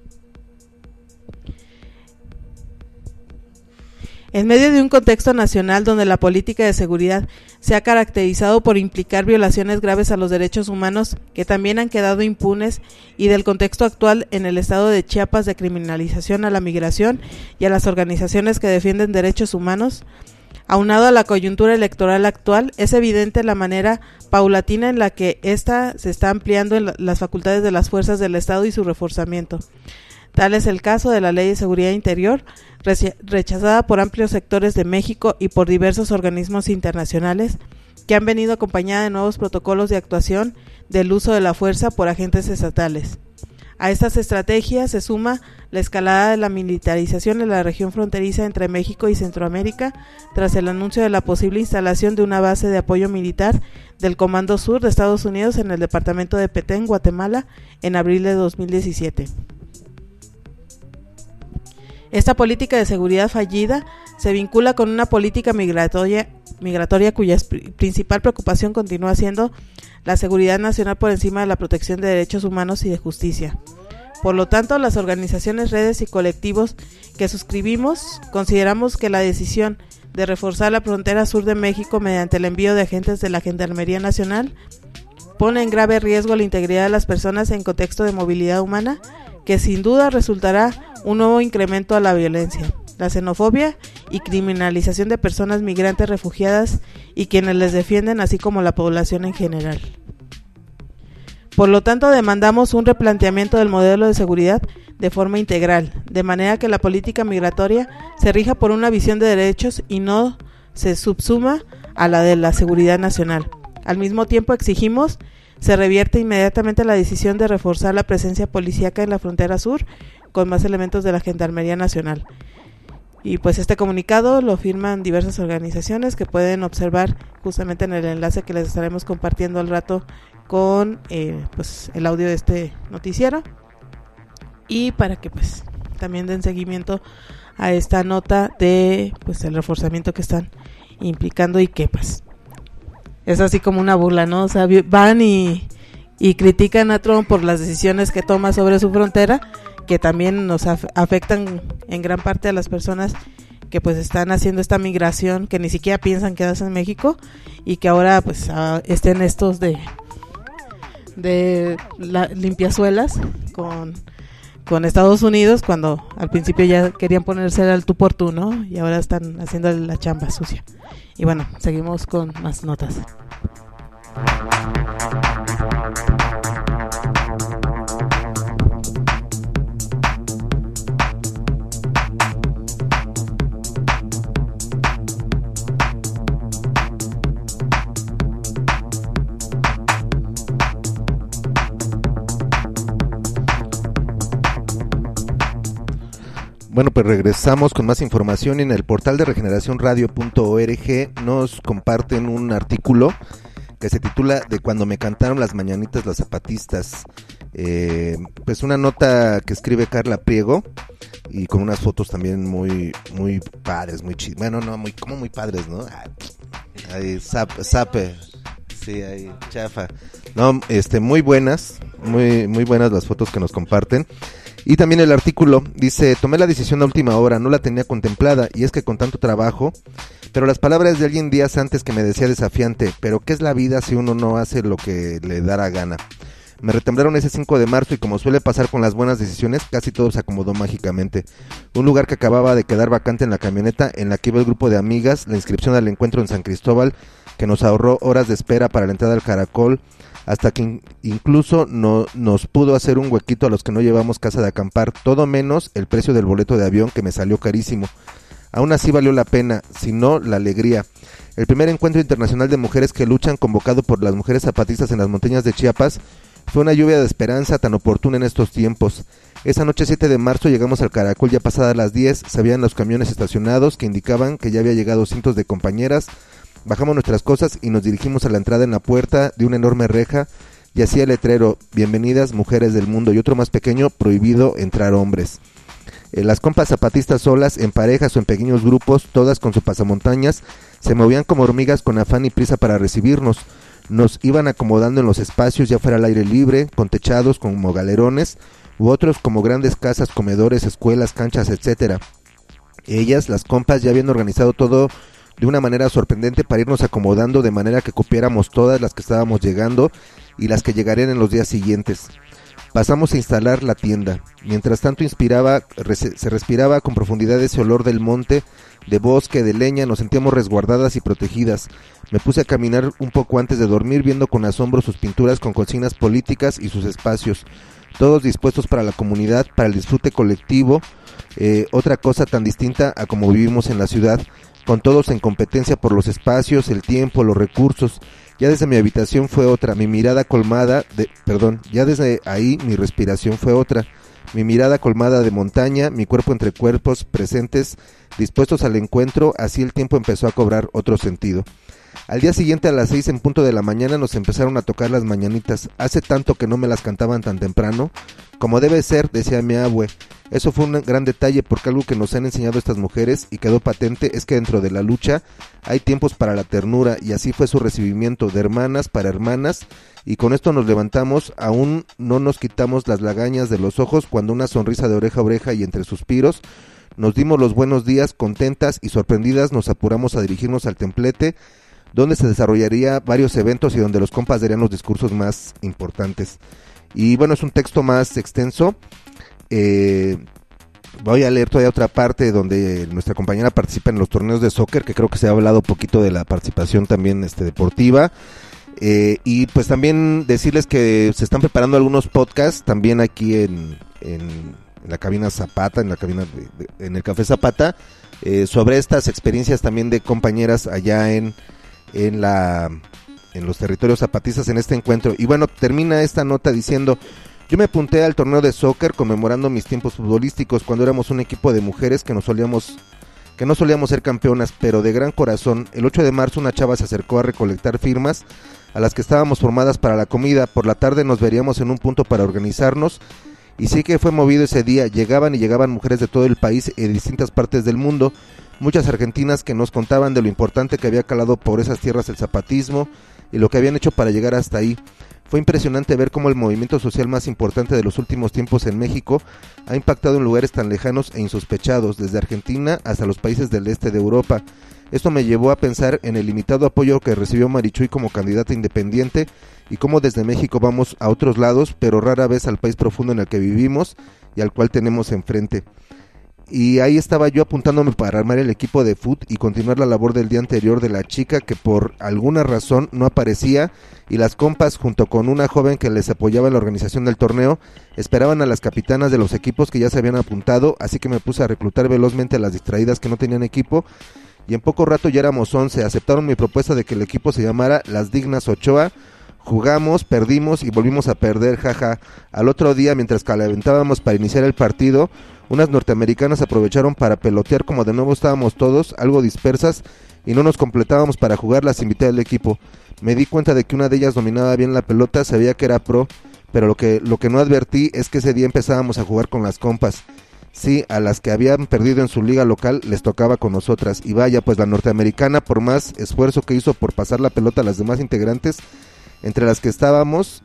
Speaker 7: En medio de un contexto nacional donde la política de seguridad se ha caracterizado por implicar violaciones graves a los derechos humanos que también han quedado impunes, y del contexto actual en el estado de Chiapas de criminalización a la migración y a las organizaciones que defienden derechos humanos, aunado a la coyuntura electoral actual, es evidente la manera paulatina en la que ésta se está ampliando en las facultades de las fuerzas del Estado y su reforzamiento. Tal es el caso de la Ley de Seguridad Interior, rechazada por amplios sectores de México y por diversos organismos internacionales, que han venido acompañada de nuevos protocolos de actuación del uso de la fuerza por agentes estatales. A estas estrategias se suma la escalada de la militarización en la región fronteriza entre México y Centroamérica, tras el anuncio de la posible instalación de una base de apoyo militar del Comando Sur de Estados Unidos en el departamento de Petén, Guatemala, en abril de 2017. Esta política de seguridad fallida se vincula con una política migratoria cuya principal preocupación continúa siendo la seguridad nacional por encima de la protección de derechos humanos y de justicia. Por lo tanto, las organizaciones, redes y colectivos que suscribimos consideramos que la decisión de reforzar la frontera sur de México mediante el envío de agentes de la Gendarmería Nacional pone en grave riesgo la integridad de las personas en contexto de movilidad humana, que sin duda resultará un nuevo incremento a la violencia, la xenofobia y criminalización de personas migrantes refugiadas y quienes les defienden, así como la población en general. Por lo tanto, demandamos un replanteamiento del modelo de seguridad de forma integral, de manera que la política migratoria se rija por una visión de derechos y no se subsuma a la de la seguridad nacional. Al mismo tiempo, exigimos se revierte inmediatamente la decisión de reforzar la presencia policíaca en la frontera sur con más elementos de la Gendarmería Nacional. Y pues este comunicado lo firman diversas organizaciones que pueden observar justamente en el enlace que les estaremos compartiendo al rato con pues el audio de este noticiero, y para que pues también den seguimiento a esta nota de pues el reforzamiento que están implicando y que pues es así como una burla, ¿no? O sea, van y critican a Trump por las decisiones que toma sobre su frontera, que también nos afectan en gran parte a las personas que pues están haciendo esta migración, que ni siquiera piensan quedarse en México, y que ahora pues estén estos de limpiazuelas con Estados Unidos, cuando al principio ya querían ponerse al tú por tú, ¿no? Y ahora están haciendo la chamba sucia. Y bueno, seguimos con más notas.
Speaker 4: Bueno, pues regresamos con más información. En el portal de regeneracionradio.org nos comparten un artículo que se titula De cuando me cantaron las mañanitas las zapatistas. Pues una nota que escribe Carla Priego y con unas fotos también muy padres, muy chidas. Bueno, no, muy padres, ¿no? Ahí, sape. Sí, ahí, chafa. No, muy buenas, muy buenas las fotos que nos comparten. Y también el artículo dice: tomé la decisión a última hora, no la tenía contemplada, y es que con tanto trabajo, pero las palabras de alguien días antes que me decía desafiante, pero ¿qué es la vida si uno no hace lo que le da la gana? Me retemblaron ese 5 de marzo y como suele pasar con las buenas decisiones, casi todo se acomodó mágicamente. Un lugar que acababa de quedar vacante en la camioneta en la que iba el grupo de amigas, la inscripción al encuentro en San Cristóbal, que nos ahorró horas de espera para la entrada al Caracol, hasta que incluso nos pudo hacer un huequito a los que no llevamos casa de acampar, todo menos el precio del boleto de avión, que me salió carísimo. Aún así valió la pena, si no la alegría. El primer encuentro internacional de mujeres que luchan, convocado por las mujeres zapatistas en las montañas de Chiapas, fue una lluvia de esperanza tan oportuna en estos tiempos. Esa noche 7 de marzo llegamos al Caracol ya pasadas las 10, se veían los camiones estacionados que indicaban que ya había llegado cientos de compañeras. Bajamos nuestras cosas y nos dirigimos a la entrada en la puerta de una enorme reja, y hacía el letrero: bienvenidas mujeres del mundo, y otro más pequeño: prohibido entrar hombres. Las compas zapatistas solas, en parejas o en pequeños grupos, todas con su pasamontañas, se movían como hormigas con afán y prisa para recibirnos. Nos iban acomodando en los espacios, ya fuera al aire libre, con techados como galerones, u otros como grandes casas, comedores, escuelas, canchas, etcétera. Ellas, las compas, ya habían organizado todo de una manera sorprendente para irnos acomodando de manera que cupiéramos todas las que estábamos llegando y las que llegarían en los días siguientes. Pasamos a instalar la tienda. Mientras tanto se respiraba con profundidad ese olor del monte, de bosque, de leña. Nos sentíamos resguardadas y protegidas. Me puse a caminar un poco antes de dormir, viendo con asombro sus pinturas con consignas políticas y sus espacios, todos dispuestos para la comunidad, para el disfrute colectivo. Otra cosa tan distinta a como vivimos en la ciudad, con todos en competencia por los espacios, el tiempo, los recursos. Ya desde mi habitación fue otra, ya desde ahí mi respiración fue otra, mi mirada colmada de montaña, mi cuerpo entre cuerpos presentes, dispuestos al encuentro. Así el tiempo empezó a cobrar otro sentido. Al día siguiente, a las 6 en punto de la mañana, nos empezaron a tocar las mañanitas. Hace tanto que no me las cantaban tan temprano. Como debe ser, decía mi abue. Eso fue un gran detalle, porque algo que nos han enseñado estas mujeres y quedó patente es que dentro de la lucha hay tiempos para la ternura, y así fue su recibimiento, de hermanas para hermanas, y con esto nos levantamos. Aún no nos quitamos las lagañas de los ojos cuando una sonrisa de oreja a oreja y entre suspiros nos dimos los buenos días. Contentas y sorprendidas nos apuramos a dirigirnos al templete, donde se desarrollaría varios eventos y donde los compas darían los discursos más importantes. Y bueno, es un texto más extenso. Voy a leer todavía otra parte donde nuestra compañera participa en los torneos de soccer, que creo que se ha hablado un poquito de la participación también deportiva. Y pues también decirles que se están preparando algunos podcasts también aquí en la cabina Zapata, en el Café Zapata, sobre estas experiencias también de compañeras allá en los territorios zapatistas en este encuentro. Y bueno, termina esta nota diciendo: yo me apunté al torneo de soccer conmemorando mis tiempos futbolísticos, cuando éramos un equipo de mujeres que no solíamos ser campeonas, pero de gran corazón. El 8 de marzo una chava se acercó a recolectar firmas a las que estábamos formadas para la comida. Por la tarde nos veríamos en un punto para organizarnos Y sí que fue movido ese día, llegaban mujeres de todo el país y de distintas partes del mundo, muchas argentinas que nos contaban de lo importante que había calado por esas tierras el zapatismo y lo que habían hecho para llegar hasta ahí. Fue impresionante ver cómo el movimiento social más importante de los últimos tiempos en México ha impactado en lugares tan lejanos e insospechados, desde Argentina hasta los países del este de Europa. Esto me llevó a pensar en el limitado apoyo que recibió Marichuy como candidata independiente y cómo desde México vamos a otros lados, pero rara vez al país profundo en el que vivimos y al cual tenemos enfrente. Y ahí estaba yo apuntándome para armar el equipo de fut y continuar la labor del día anterior de la chica que por alguna razón no aparecía, y las compas junto con una joven que les apoyaba en la organización del torneo esperaban a las capitanas de los equipos que ya se habían apuntado, así que me puse a reclutar velozmente a las distraídas que no tenían equipo y en poco rato ya éramos 11. Aceptaron mi propuesta de que el equipo se llamara Las Dignas Ochoa. Jugamos, perdimos y volvimos a perder, jaja. Al otro día, mientras calentábamos para iniciar el partido, unas norteamericanas aprovecharon para pelotear. Como de nuevo estábamos todos algo dispersas y no nos completábamos para jugar, las invité al equipo. Me di cuenta de que una de ellas dominaba bien la pelota, sabía que era pro, pero lo que no advertí es que ese día empezábamos a jugar con las compas. Sí, a las que habían perdido en su liga local les tocaba con nosotras. Y vaya, pues la norteamericana, por más esfuerzo que hizo por pasar la pelota a las demás integrantes, entre las que estábamos,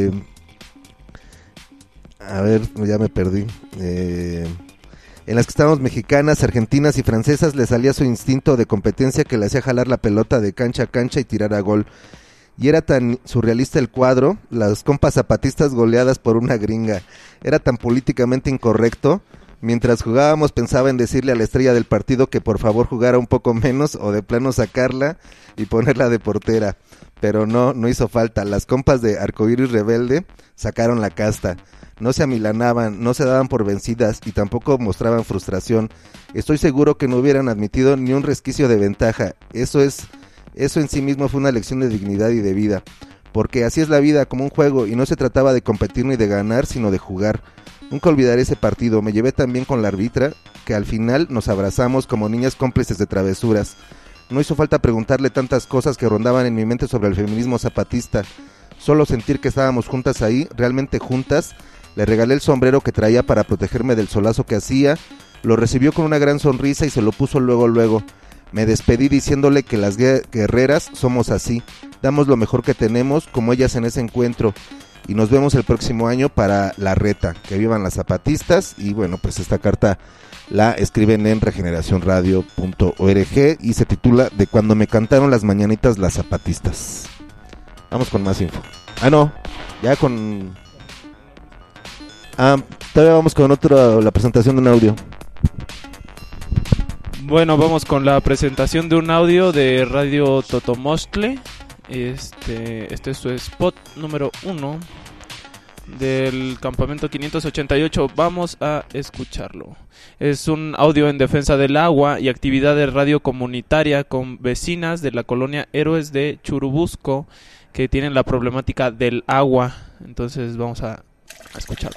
Speaker 4: a ver, ya me perdí, en las que estábamos mexicanas, argentinas y francesas, le salía su instinto de competencia que le hacía jalar la pelota de cancha a cancha y tirar a gol. Y era tan surrealista el cuadro, las compas zapatistas goleadas por una gringa, era tan políticamente incorrecto. Mientras jugábamos pensaba en decirle a la estrella del partido que por favor jugara un poco menos o de plano sacarla y ponerla de portera, pero no hizo falta. Las compas de Arcoíris Rebelde sacaron la casta, no se amilanaban, no se daban por vencidas y tampoco mostraban frustración. Estoy seguro que no hubieran admitido ni un resquicio de ventaja. Eso en sí mismo fue una lección de dignidad y de vida, porque así es la vida, como un juego, y no se trataba de competir ni de ganar, sino de jugar. Nunca olvidaré ese partido. Me llevé también con la árbitra, que al final nos abrazamos como niñas cómplices de travesuras. No hizo falta preguntarle tantas cosas que rondaban en mi mente sobre el feminismo zapatista. Solo sentir que estábamos juntas ahí, realmente juntas. Le regalé el sombrero que traía para protegerme del solazo que hacía. Lo recibió con una gran sonrisa y se lo puso luego. Me despedí diciéndole que las guerreras somos así. Damos lo mejor que tenemos, como ellas en ese encuentro. Y nos vemos el próximo año para la reta. Que vivan las zapatistas. Y bueno, pues esta carta la escriben en regeneracionradio.org y se titula De cuando me cantaron las mañanitas las zapatistas. Vamos con más info. Todavía vamos con la presentación de un audio.
Speaker 5: Bueno, vamos con la presentación de un audio de Radio Totomostle. Este es su spot número 1 del campamento 588. Vamos a escucharlo. Es un audio en defensa del agua y actividad de radio comunitaria con vecinas de la colonia Héroes de Churubusco que tienen la problemática del agua. Entonces vamos a escucharlo.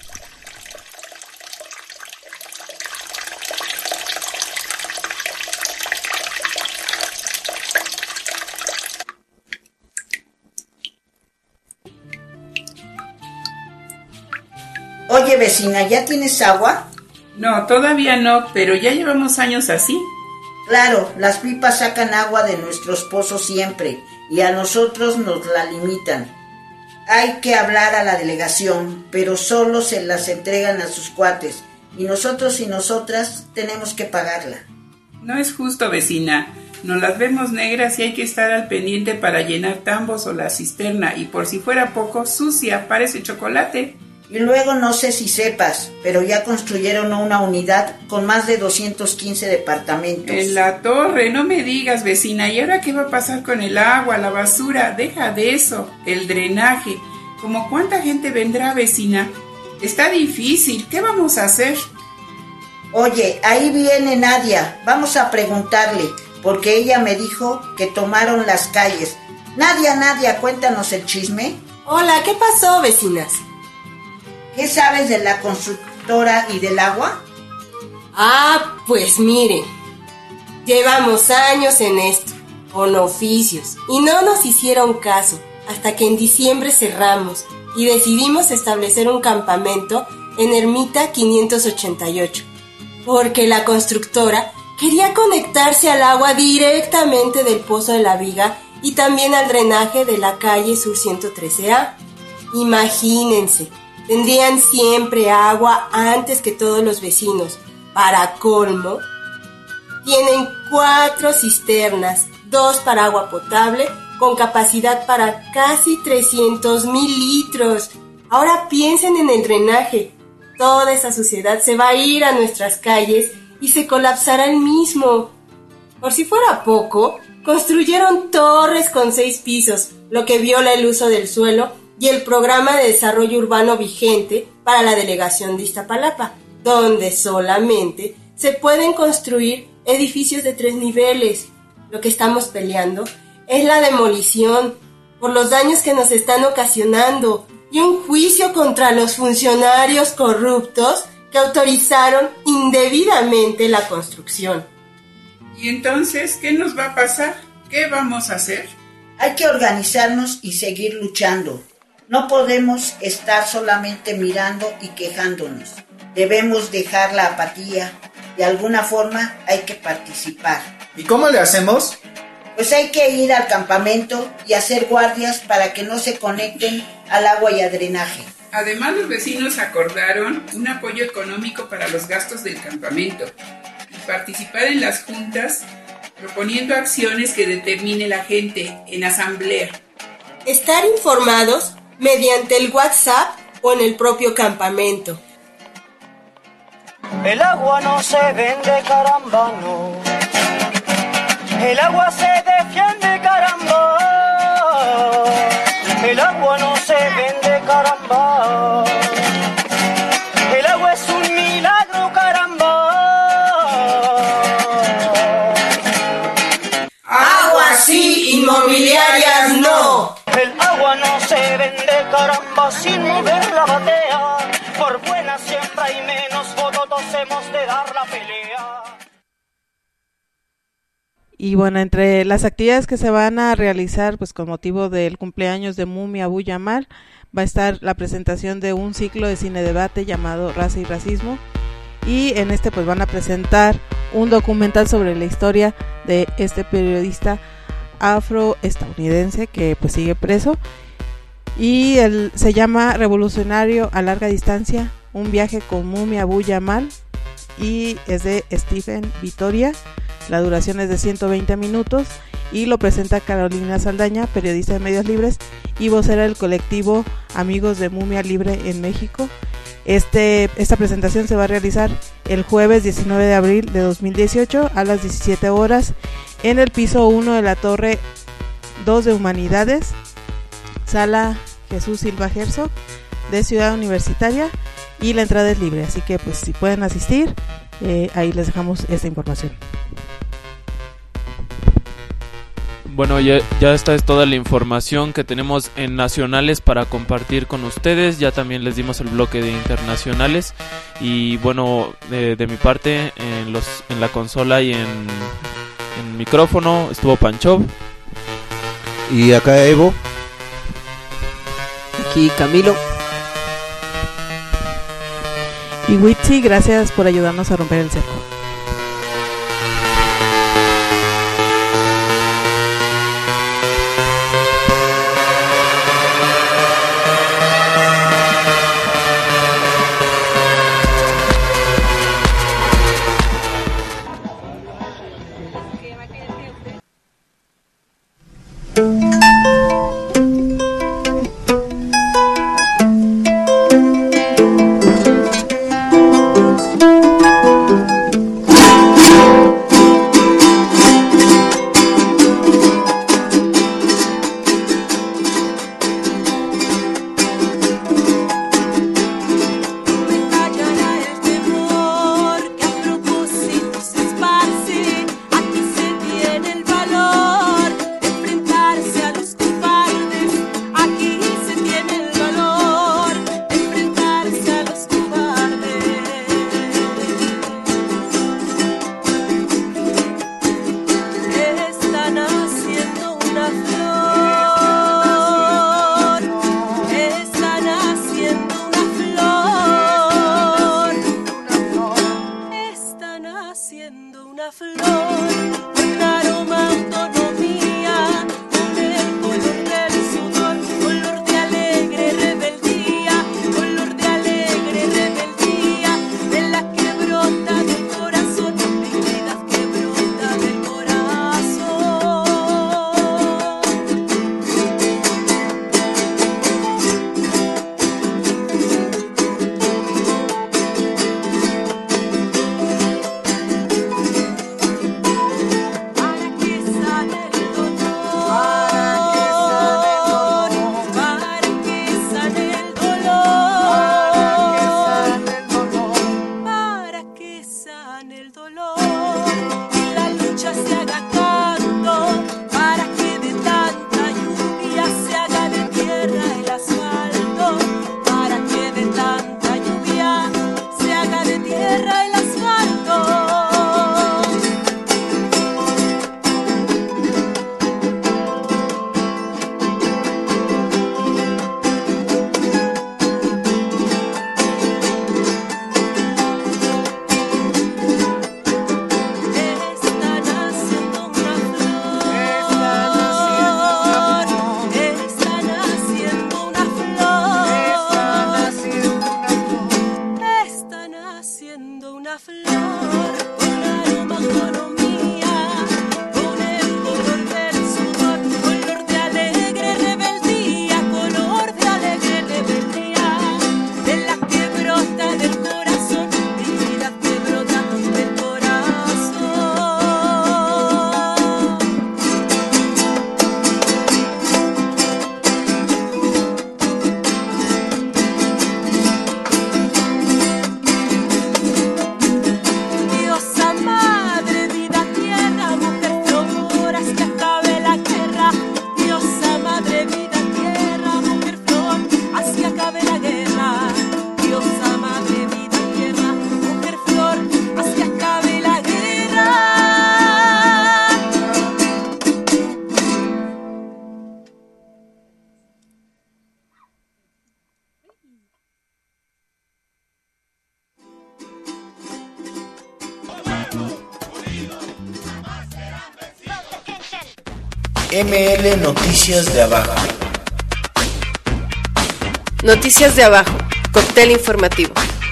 Speaker 1: Oye, vecina, ¿ya tienes agua?
Speaker 22: No, todavía no, pero ya llevamos años así.
Speaker 1: Claro, las pipas sacan agua de nuestros pozos siempre y a nosotros nos la limitan. Hay que hablar a la delegación, pero solo se las entregan a sus cuates y nosotros y nosotras tenemos que pagarla.
Speaker 22: No es justo, vecina. Nos las vemos negras y hay que estar al pendiente para llenar tambos o la cisterna y por si fuera poco, sucia, parece chocolate.
Speaker 1: Y luego no sé si sepas, pero ya construyeron una unidad con más de 215 departamentos.
Speaker 22: En la torre, no me digas, vecina. ¿Y ahora qué va a pasar con el agua, la basura? Deja de eso, el drenaje. ¿Cómo cuánta gente vendrá, vecina? Está difícil, ¿qué vamos a hacer?
Speaker 1: Oye, ahí viene Nadia, vamos a preguntarle, porque ella me dijo que tomaron las calles. Nadia, cuéntanos el chisme.
Speaker 23: Hola, ¿qué pasó, vecinas?
Speaker 1: ¿Qué sabes de la constructora y del agua?
Speaker 23: Pues miren, llevamos años en esto, con oficios, y no nos hicieron caso, hasta que en diciembre cerramos y decidimos establecer un campamento en Ermita 588, porque la constructora quería conectarse al agua directamente del Pozo de la Viga y también al drenaje de la calle Sur 113A. Imagínense, tendrían siempre agua antes que todos los vecinos. Para colmo, tienen 4 cisternas, 2 para agua potable, con capacidad para casi 300,000 litros. Ahora piensen en el drenaje. Toda esa suciedad se va a ir a nuestras calles y se colapsará el mismo. Por si fuera poco, construyeron torres con 6 pisos, lo que viola el uso del suelo y el programa de desarrollo urbano vigente para la delegación de Iztapalapa, donde solamente se pueden construir edificios de 3 niveles. Lo que estamos peleando es la demolición por los daños que nos están ocasionando y un juicio contra los funcionarios corruptos que autorizaron indebidamente la construcción.
Speaker 22: ¿Y entonces qué nos va a pasar? ¿Qué vamos a hacer?
Speaker 1: Hay que organizarnos y seguir luchando. No podemos estar solamente mirando y quejándonos. Debemos dejar la apatía. De alguna forma hay que participar.
Speaker 3: ¿Y cómo le hacemos?
Speaker 1: Pues hay que ir al campamento y hacer guardias para que no se conecten al agua y al drenaje.
Speaker 22: Además, los vecinos acordaron un apoyo económico para los gastos del campamento y participar en las juntas proponiendo acciones que determine la gente en asamblea.
Speaker 23: Estar informados mediante el WhatsApp o en el propio campamento.
Speaker 9: El agua no se vende, caramba, no. El agua se defiende, caramba. El agua no se vende, caramba. El agua es un milagro, caramba.
Speaker 23: Agua sí, inmobiliarias no.
Speaker 9: El agua no se vende, caramba, sin mover la batea. Por buena siembra y menos votos hemos de dar la pelea.
Speaker 7: Y bueno, entre las actividades que se van a realizar pues con motivo del cumpleaños de Mumi Abu Jamal, va a estar la presentación de un ciclo de cine debate llamado Raza y Racismo, y en este pues van a presentar un documental sobre la historia de este periodista afroestadounidense que pues sigue preso, y se llama Revolucionario a larga distancia, un viaje con Mumi Abu Jamal, y es de Stephen Vitoria. La duración es de 120 minutos y lo presenta Carolina Saldaña, periodista de Medios Libres y vocera del colectivo Amigos de Mumia Libre en México. Esta presentación se va a realizar el jueves 19 de abril de 2018 a las 17 horas en el piso 1 de la Torre 2 de Humanidades, Sala Jesús Silva Herzog de Ciudad Universitaria, y la entrada es libre, así que pues si pueden asistir, ahí les dejamos esta información.
Speaker 5: Bueno, ya esta es toda la información que tenemos en nacionales para compartir con ustedes. Ya también les dimos el bloque de internacionales. Y bueno, de mi parte, en la consola y en micrófono estuvo Panchov.
Speaker 4: Y acá Evo.
Speaker 6: Aquí Camilo.
Speaker 7: Y Witsi, gracias por ayudarnos a romper el cerco.
Speaker 2: ML Noticias de Abajo.
Speaker 3: Noticias de Abajo, cóctel informativo.